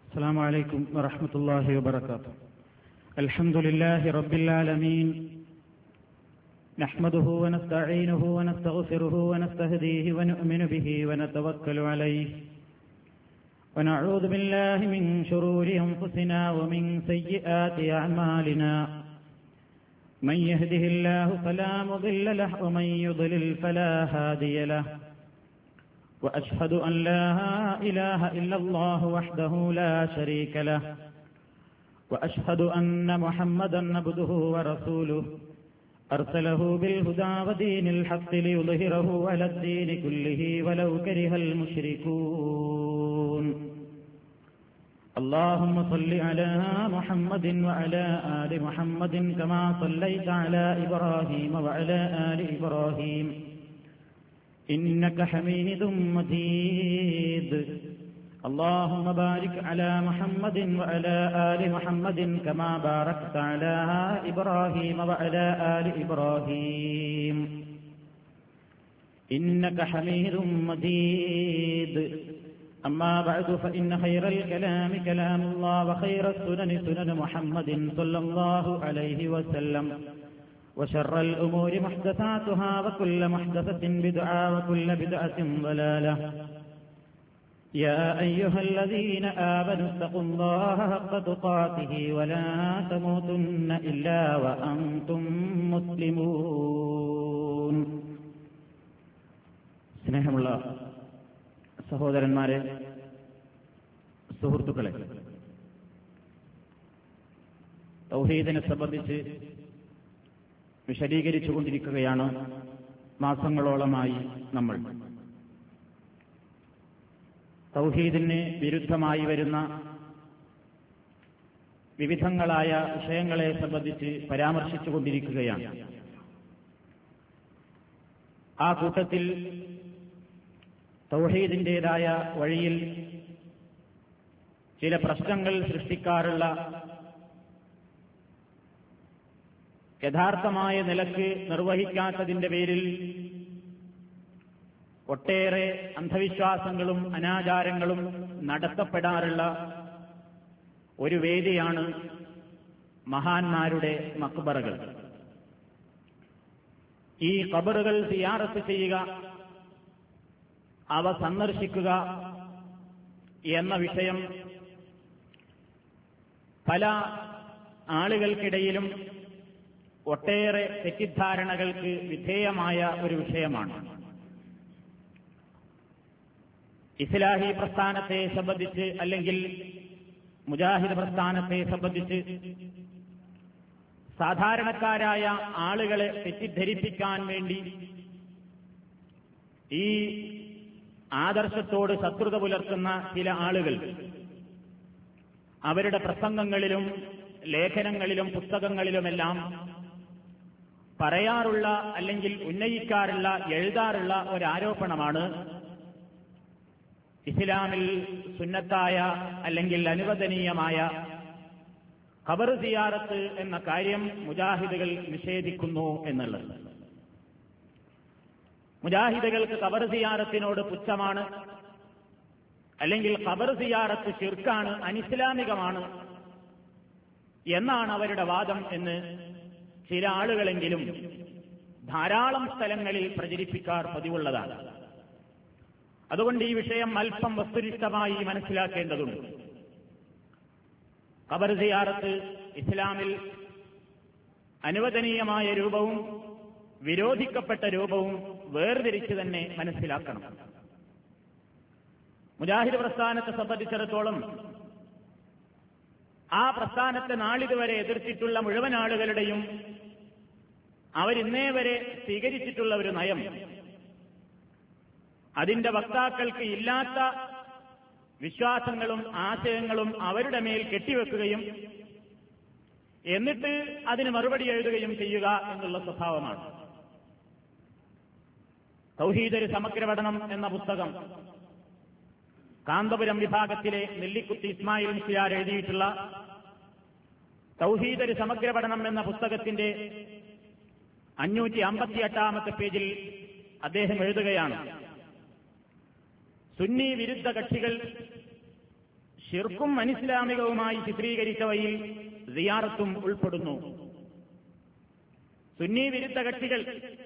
السلام عليكم ورحمة الله وبركاته. الحمد لله رب العالمين، نحمده ونستعينه ونستغفره ونستهديه ونؤمن به ونتوكل عليه، ونعوذ بالله من شرور أنفسنا ومن سيئات أعمالنا، من يهده الله فلا مضل له ومن يضلل فلا هادي له، وأشهد أن لا إله إلا الله وحده لا شريك له، وأشهد أن محمدا عبده ورسوله أرسله بالهدى ودين الحق ليظهره على الدين كله ولو كره المشركون. اللهم صل على محمد وعلى آل محمد كما صليت على إبراهيم وعلى آل إبراهيم إنك حميد مجيد. اللهم بارك على محمد وعلى آل محمد كما باركت على إبراهيم وعلى آل إبراهيم إنك حميد مجيد. أما بعد فإن خير الكلام كلام الله، وخير السنن سنن محمد صلى الله عليه وسلم، وشر الأمور محدثاتها، وكل محدثة بدعة، وكل بدعة ضلالة. يا أيها الذين آمنوا اتقوا الله حق تقاته ولا تموتن إلا وأنتم مسلمون. സ്നേഹമുള്ള സഹോദരന്മാരെ, സുഹൃത്തുക്കളെ, തൗഹീദിനെ സംബന്ധിച്ച് വിശദീകരിച്ചുകൊണ്ടിരിക്കുകയാണ് മാസങ്ങളോളമായി നമ്മൾ. തൗഹീദിന് വിരുദ്ധമായി വരുന്ന വിവിധങ്ങളായ വിഷയങ്ങളെ സംബന്ധിച്ച് പരാമർശിച്ചുകൊണ്ടിരിക്കുകയാണ്. ആ കൂട്ടത്തിൽ തൗഹീദിന്റേതായ വഴിയിൽ ചില പ്രശ്നങ്ങൾ സൃഷ്ടിക്കാറുള്ള, യഥാർത്ഥമായ നിലക്ക് നിർവഹിക്കാത്തതിന്റെ പേരിൽ ഒട്ടേറെ അന്ധവിശ്വാസങ്ങളും അനാചാരങ്ങളും നടത്തപ്പെടാറുള്ള ഒരു വേദിയാണ് മഹാന്മാരുടെ മക്ബറകൾ. ഈ ഖബറുകൾ സിയാറത്ത് ചെയ്യുക, അവ സന്ദർശിക്കുക എന്ന വിഷയം പല ആളുകൾക്കിടയിലും ഒട്ടേറെ തെറ്റിദ്ധാരണകൾക്ക് വിധേയമായ ഒരു വിഷയമാണ്. ഇസ്ലാഹി പ്രസ്ഥാനത്തെ സംബന്ധിച്ച്, അല്ലെങ്കിൽ മുജാഹിദ് പ്രസ്ഥാനത്തെ സംബന്ധിച്ച് സാധാരണക്കാരായ ആളുകളെ തെറ്റിദ്ധരിപ്പിക്കാൻ വേണ്ടി ഈ ആദർശത്തോട് ശത്രുത പുലർത്തുന്ന ചില ആളുകൾ അവരുടെ പ്രസംഗങ്ങളിലും ലേഖനങ്ങളിലും പുസ്തകങ്ങളിലുമെല്ലാം പറയാറുള്ള, അല്ലെങ്കിൽ ഉന്നയിക്കാറുള്ള, എഴുതാറുള്ള ഒരാരോപണമാണ് ഇസ്ലാമിൽ സുന്നത്തായ അല്ലെങ്കിൽ അനുവദനീയമായ ഖബർ സിയാറത്ത് എന്ന കാര്യം മുജാഹിദുകൾ നിഷേധിക്കുന്നു എന്നുള്ളത്. മുജാഹിദുകൾക്ക് ഖബർ സിയാറത്തിനോട് പുച്ഛമാണ്, അല്ലെങ്കിൽ ഖബർ സിയാറത്ത് ശിർക്കാണ്, അനിസ്ലാമികമാണ് എന്നാണ് അവരുടെ വാദം എന്ന് ചില ആളുകളെങ്കിലും ധാരാളം സ്ഥലങ്ങളിൽ പ്രചരിപ്പിക്കാർ പതിവുള്ളതാണ്. അതുകൊണ്ട് ഈ വിഷയം അല്പം വസ്തുനിഷ്ഠമായി മനസ്സിലാക്കേണ്ടതുണ്ട്. ഖബർ സിയാറത്ത് ഇസ്ലാമിൽ അനുവദനീയമായ രൂപവും വിരോധിക്കപ്പെട്ട രൂപവും വേർതിരിച്ച് തന്നെ മനസ്സിലാക്കണം. മുജാഹിദ് പ്രസ്ഥാനത്തെ സംബന്ധിച്ചിടത്തോളം ആ പ്രസ്ഥാനത്തെ നാളിതുവരെ എതിർത്തിട്ടുള്ള മുഴുവൻ ആളുകളുടെയും അവരിന്നേ വരെ സ്വീകരിച്ചിട്ടുള്ള ഒരു നയം, അതിന്റെ വക്താക്കൾക്ക് ഇല്ലാത്ത വിശ്വാസങ്ങളും ആശയങ്ങളും അവരുടെ മേൽ കെട്ടിവെക്കുകയും എന്നിട്ട് അതിന് മറുപടി എഴുതുകയും ചെയ്യുക എന്നുള്ള സ്വഭാവമാണ്. തൗഹീദ് ഒരു സമഗ്ര പഠനം എന്ന പുസ്തകം കാന്തപുരം വിഭാഗത്തിലെ നെല്ലിക്കുത്തി ഇസ്മായിൽ മുസ്ലിയാർ എഴുതിയിട്ടുള്ള തൗഹീദ് ഒരു സമഗ്ര പഠനം എന്ന പുസ്തകത്തിന്റെ 558 പേജിൽ അദ്ദേഹം എഴുതുകയാണ്, സുന്നി വിരുദ്ധ കക്ഷികൾ ശിർക്കും അനിസ്ലാമികവുമായി ചിത്രീകരിച്ചവയിൽ സിയാറത്തും ഉൾപ്പെടുന്നു. സുന്നി വിരുദ്ധ കക്ഷികൾ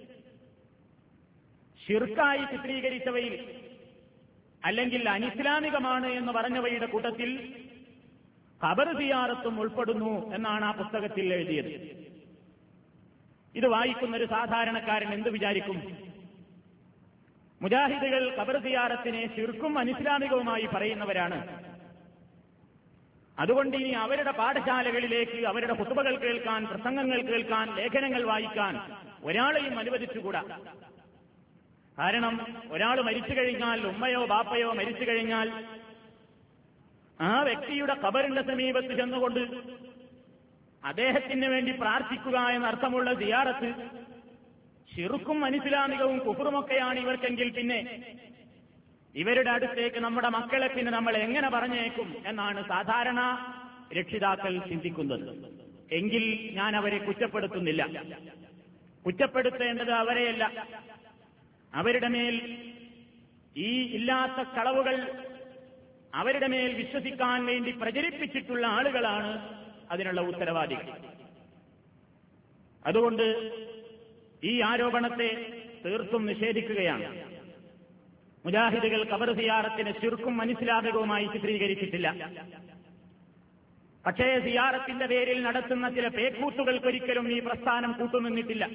ശിർക്കായി ചിത്രീകരിച്ചവയിൽ അല്ലെങ്കിൽ അനിസ്ലാമികമാണ് എന്ന് പറഞ്ഞവയുടെ കൂട്ടത്തിൽ ഖബർ സിയാറത്തും ഉൾപ്പെടുന്നു എന്നാണ് ആ പുസ്തകത്തിൽ എഴുതിയത്. ഇത് വായിക്കുന്നൊരു സാധാരണക്കാരൻ എന്ത് വിചാരിക്കും? മുജാഹിദുകൾ ഖബർ സിയാറത്തിനെ ശിർക്കും അനിസ്ലാമികവുമായി പറയുന്നവരാണ്. അതുകൊണ്ട് ഇനി അവരുടെ പാഠശാലകളിലേക്ക് അവരുടെ ഖുതുബകൾ കേൾക്കാൻ, പ്രസംഗങ്ങൾ കേൾക്കാൻ, ലേഖനങ്ങൾ വായിക്കാൻ ഒരാളെയും അനുവദിച്ചുകൂടാ. കാരണം ഒരാൾ മരിച്ചു കഴിഞ്ഞാൽ, ഉമ്മയോ ബാപ്പയോ മരിച്ചു കഴിഞ്ഞാൽ, ആ വ്യക്തിയുടെ ഖബറിന്റെ സമീപത്ത് ചെന്നുകൊണ്ട് അദ്ദേഹത്തിന് വേണ്ടി പ്രാർത്ഥിക്കുക എന്നർത്ഥമുള്ള സിയാറത്ത് ശിർക്കും അനിസ്ലാമികവും കുഫറുമൊക്കെയാണ് ഇവർക്കെങ്കിൽ പിന്നെ ഇവരുടെ അടുത്തേക്ക് നമ്മുടെ മക്കളെ പിന്നെ നമ്മൾ എങ്ങനെ പറഞ്ഞേക്കും എന്നാണ് സാധാരണ രക്ഷിതാക്കൾ ചിന്തിക്കുന്നത്. എങ്കിൽ ഞാൻ അവരെ കുറ്റപ്പെടുത്തുന്നില്ല. കുറ്റപ്പെടുത്തേണ്ടത് അവരെയല്ല. അവരുടെ മേൽ ഈ ഇല്ലാത്ത കളവുകൾ അവരുടെ മേൽ വിശ്വസിക്കാൻ വേണ്ടി പ്രചരിപ്പിച്ചിട്ടുള്ള ആളുകളാണ് അതിനുള്ള ഉത്തരവാദികൾ. അതുകൊണ്ട് ഈ ആരോപണത്തെ തീർത്തും നിഷേധിക്കുകയാണ്. മുജാഹിദുകൾ ഖബർ സിയാറത്തിനെ ശിർക്കും അനിസ്ലാമികവുമായി ചിത്രീകരിച്ചിട്ടില്ല. പക്ഷേ സിയാറത്തിന്റെ പേരിൽ നടത്തുന്ന ചില പേക്കൂത്തുകൾക്കൊരിക്കലും ഈ പ്രസ്ഥാനം കൂട്ടുനിന്നിട്ടില്ല.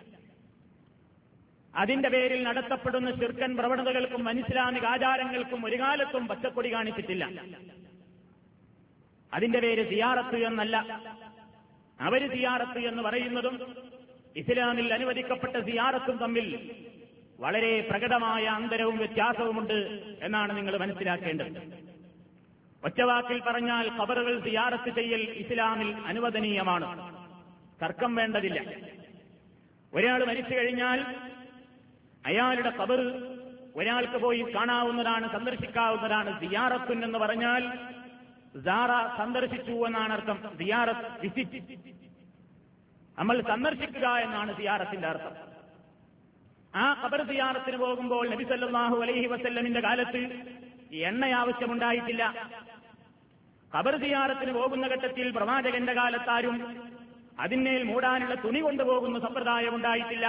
അതിന്റെ പേരിൽ നടത്തപ്പെടുന്ന ശിർക്കൻ പ്രവണതകൾക്കും അനിസ്ലാമിക ആചാരങ്ങൾക്കും ഒരു കാലത്തും പച്ചക്കൊടി കാണിച്ചിട്ടില്ല. അതിന്റെ പേര് സിയാറത്ത് എന്നല്ല. അവര് സിയാറത്ത് എന്ന് പറയുന്നതും ഇസ്ലാമിൽ അനുവദിക്കപ്പെട്ട സിയാറത്തും തമ്മിൽ വളരെ പ്രകടമായ അന്തരവും വ്യത്യാസവുമുണ്ട് എന്നാണ് നിങ്ങൾ മനസ്സിലാക്കേണ്ടത്. ഒറ്റവാക്കിൽ പറഞ്ഞാൽ ഖബറുകൾ സിയാറത്ത് ചെയ്യൽ ഇസ്ലാമിൽ അനുവദനീയമാണ്, തർക്കം വേണ്ടതില്ല. ഒരാൾ മരിച്ചു കഴിഞ്ഞാൽ അയാളുടെ ഖബർ ഒരാൾക്ക് പോയി കാണാവുന്നതാണ്, സന്ദർശിക്കാവുന്നതാണ്. സിയാറത്തുൻ എന്ന് പറഞ്ഞാൽ സാറ സന്ദർശിച്ചു എന്നാണ് അർത്ഥം. സിയാറത്ത് വിസിറ്റ്, നമ്മൾ സന്ദർശിക്കുക എന്നാണ് സിയാറത്തിന്റെ അർത്ഥം. ആ ഖബർ സിയാറത്തിന് പോകുമ്പോൾ നബി സല്ലല്ലാഹു അലൈഹി വസല്ലമിന്റെ കാലത്ത് എണ്ണ ആവശ്യമുണ്ടായിട്ടില്ല. ഖബർ സിയാറത്തിന് പോകുന്ന ഘട്ടത്തിൽ പ്രവാചകന്റെ കാലത്താരും അതിന്മേൽ മൂടാനുള്ള തുണി കൊണ്ടുപോകുന്ന സമ്പ്രദായം ഉണ്ടായിട്ടില്ല.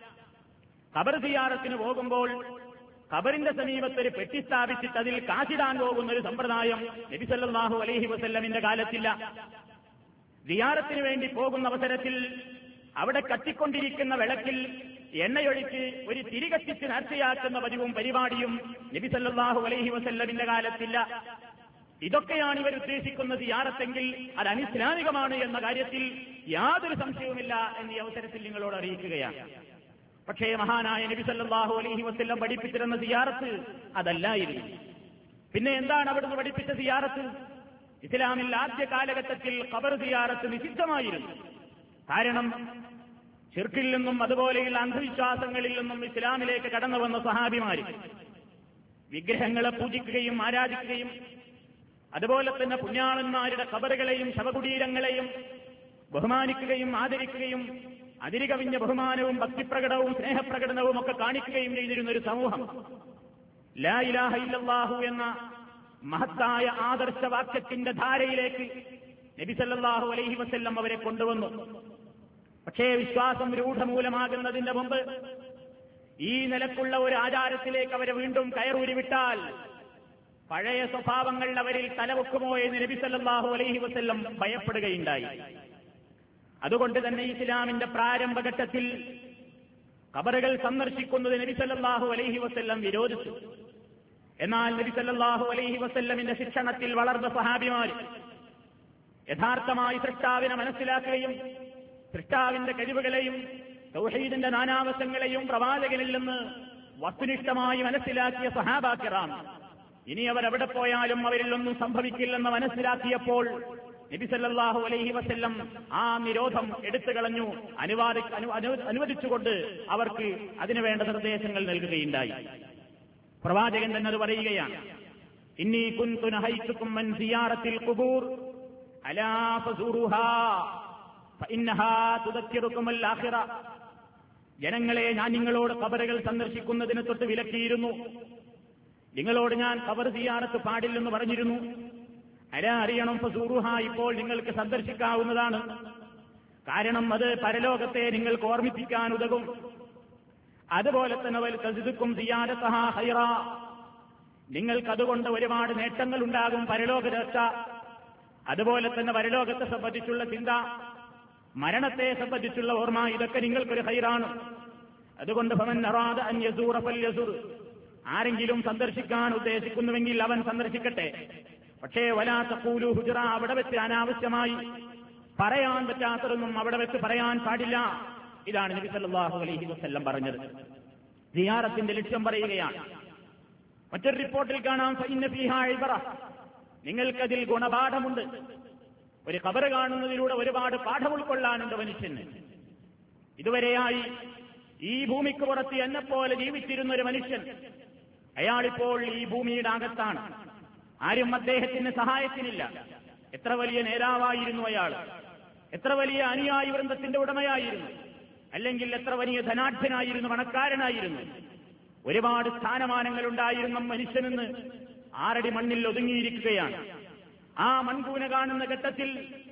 ഖബർ സിയാറത്തിന് പോകുമ്പോൾ ഖബറിന്റെ സമീപത്തൊരു പെട്ടി സ്ഥാപിച്ചിട്ട് അതിൽ കാശിടാൻ പോകുന്ന ഒരു സമ്പ്രദായം നബി സല്ലല്ലാഹു അലൈഹി വസല്ലമിന്റെ കാലത്തില്ല. സിയാറത്തിന് വേണ്ടി പോകുന്ന അവസരത്തിൽ അവിടെ കത്തിക്കൊണ്ടിരിക്കുന്ന വിളക്കിൽ എണ്ണയൊഴിച്ച് ഒരു തിരി കത്തിച്ച് നേർച്ചയാക്കുന്ന പതിവും പരിപാടിയും നബി സല്ലല്ലാഹു അലൈഹി വസല്ലമിന്റെ കാലത്തില്ല. ഇതൊക്കെയാണ് ഇവർ ഉദ്ദേശിക്കുന്ന സിയാറത്തെങ്കിൽ അത് അനിസ്ലാമികമാണ് എന്ന കാര്യത്തിൽ യാതൊരു സംശയവുമില്ല എന്നീ അവസരത്തിൽ നിങ്ങളോട് അറിയിക്കുകയാണ്. പക്ഷേ മഹാനായ നബി സല്ലല്ലാഹു അലൈഹി വസല്ലം പഠിപ്പിച്ചിരുന്ന സിയാറത്ത് അതല്ലായിരുന്നു. പിന്നെ എന്താണ് അവിടുന്ന് പഠിപ്പിച്ച സിയാറത്ത്? ഇസ്ലാമിൽ ആദ്യ കാലഘട്ടത്തിൽ ഖബർ സിയാറത്ത് നിഷിദ്ധമായിരുന്നു. കാരണം ശിർക്കിൽ നിന്നും അതുപോലെയുള്ള അന്ധവിശ്വാസങ്ങളിൽ നിന്നും ഇസ്ലാമിലേക്ക് കടന്നു വന്ന സഹാബിമാര് വിഗ്രഹങ്ങളെ പൂജിക്കുകയും ആരാധിക്കുകയും അതുപോലെ തന്നെ പുണ്യാളന്മാരുടെ ഖബറുകളെയും ശവകുടീരങ്ങളെയും ബഹുമാനിക്കുകയും ആദരിക്കുകയും അതിരുകവിഞ്ഞ ബഹുമാനവും ഭക്തിപ്രകടവും സ്നേഹപ്രകടനവും ഒക്കെ കാണിക്കുകയും ചെയ്തിരുന്ന ഒരു സമൂഹം ലാ ഇലാഹ ഇല്ലല്ലാഹു എന്ന മഹത്തായ ആദർശവാക്യത്തിന്റെ ധാരയിലേക്ക് നബി സല്ലല്ലാഹു അലൈഹി വസല്ലം അവരെ കൊണ്ടുവന്നു. പക്ഷേ വിശ്വാസം രൂഢമൂലമാകുന്നതിന്റെ മുമ്പ് ഈ നിലക്കുള്ള ഒരു ആചാരത്തിലേക്ക് അവരെ വീണ്ടും കയറൂരി വിട്ടാൽ പഴയ സ്വഭാവങ്ങൾ അവരിൽ തലവെക്കുമോ എന്ന് നബി സല്ലല്ലാഹു അലൈഹി വസല്ലം ഭയപ്പെടുകയുണ്ടായി. അതുകൊണ്ട് തന്നെ ഇസ്ലാമിന്റെ പ്രാരംഭഘട്ടത്തിൽ ഖബറുകൾ സന്ദർശിക്കുന്നത് നബി സല്ലല്ലാഹു അലൈഹി വസല്ലം വിരോധിച്ചു. എന്നാൽ നബി സല്ലല്ലാഹു അലൈഹി വസല്ലമിന്റെ ശിക്ഷണത്തിൽ വളർന്ന സഹാബിമാർ യഥാർത്ഥമായി സൃഷ്ടാവിനെ മനസ്സിലാക്കുകയും സൃഷ്ടാവിന്റെ കഴിവുകളെയും തൗഹീദിന്റെ നാനാവശങ്ങളെയും പ്രവാചകനിൽ നിന്ന് വസ്തുനിഷ്ഠമായി മനസ്സിലാക്കിയ സഹാബാ കിറാം ഇനി അവരെവിടെ പോയാലും അവരിലൊന്നും സംഭവിക്കില്ലെന്ന് മനസ്സിലാക്കിയപ്പോൾ നബി സല്ലല്ലാഹു അലൈഹി വസല്ലം ആ നിരോധം എടുത്തുകളഞ്ഞു, അനുവദിച്ചുകൊണ്ട് അവർക്ക് അതിനുവേണ്ട നിർദ്ദേശങ്ങൾ നൽകുകയുണ്ടായി. പ്രവാചകൻ തന്നെ അത് പറയുകയാണ്, ഇന്നി കുന്തു നഹൈതുകും മൻ സിയാറത്തിൽ ഖുബൂർ അലാ ഫസൂറുഹാ ഫഇന്നഹാ തുദക്കിറുകുൽ ആഖിറ. ജനങ്ങളെ, ഞാൻ നിങ്ങളോട് ഖബറുകൾ സന്ദർശിക്കുന്നതിന് തൊട്ട് വിലക്കിയിരുന്നു. നിങ്ങളോട് ഞാൻ ഖബർ സിയാറത്ത് പാടില്ലെന്ന് പറഞ്ഞിരുന്നു. അറിയണം ഫസൂറുഹ, ഇപ്പോൾ നിങ്ങൾക്ക് സന്ദർശിക്കാവുന്നതാണ്. കാരണം അത് പരലോകത്തെ നിങ്ങൾക്ക് ഓർമ്മിപ്പിക്കാൻ ഉതകും. അതുപോലെ തന്നെ വൽ തസിദുക്കും സിയാദതഹ ഖൈറാ, നിങ്ങൾക്കതുകൊണ്ട് ഒരുപാട് നേട്ടങ്ങൾ ഉണ്ടാകും, പരലോക രക്ഷ. അതുപോലെ തന്നെ പരലോകത്തെ സംബന്ധിച്ചുള്ള ചിന്ത, മരണത്തെ സംബന്ധിച്ചുള്ള ഓർമ്മ, ഇതൊക്കെ നിങ്ങൾക്കൊരു ഖൈറാണ്. അതുകൊണ്ട് ഫമൻ അറാദ അൻ യസൂറ ഫൽയസുർ, ആരെങ്കിലും സന്ദർശിക്കാൻ ഉദ്ദേശിക്കുന്നുവെങ്കിൽ അവൻ സന്ദർശിക്കട്ടെ. പക്ഷേ വലാ തഖൂലു ഹുജ്റ, അവിടെ വെച്ച് അനാവശ്യമായി പറയാൻ പറ്റാത്തതൊന്നും അവിടെ വെച്ച് പറയാൻ പാടില്ല. ഇതാണ് നബി സല്ലല്ലാഹു അലൈഹി വസല്ലം പറഞ്ഞത്. സിയാറത്തിന്റെ ലക്ഷ്യം പറയുകയാണ്. മറ്റൊരു റിപ്പോർട്ടിൽ കാണാം ഫഇന്ന ഫീഹാ ഇബ്റ, നിങ്ങൾക്കതിൽ ഗുണപാഠമുണ്ട്. ഒരു ഖബർ കാണുന്നതിലൂടെ ഒരുപാട് പാഠം ഉൾക്കൊള്ളാനുണ്ട് മനുഷ്യന്. ഇതുവരെയായി ഈ ഭൂമിക്ക് പുറത്ത് എന്നെപ്പോലെ ജീവിച്ചിരുന്ന ഒരു മനുഷ്യൻ, അയാളിപ്പോൾ ഈ ഭൂമിയുടെ അകത്താണ്. ആരും അദ്ദേഹത്തിന് സഹായത്തിനില്ല. എത്ര വലിയ നേതാവായിരുന്നു അയാൾ, എത്ര വലിയ അനുയായി വൃന്ദത്തിന്റെ ഉടമയായിരുന്നു, അല്ലെങ്കിൽ എത്ര വലിയ ധനാഢ്യനായിരുന്നു, പണക്കാരനായിരുന്നു, ഒരുപാട് സ്ഥാനമാനങ്ങൾ ഉണ്ടായിരുന്ന മനുഷ്യനെന്ന് 6 അടി മണ്ണിൽ ഒതുങ്ങിയിരിക്കുകയാണ്. ആ മൺകൂന കാണുന്ന ഘട്ടത്തിൽ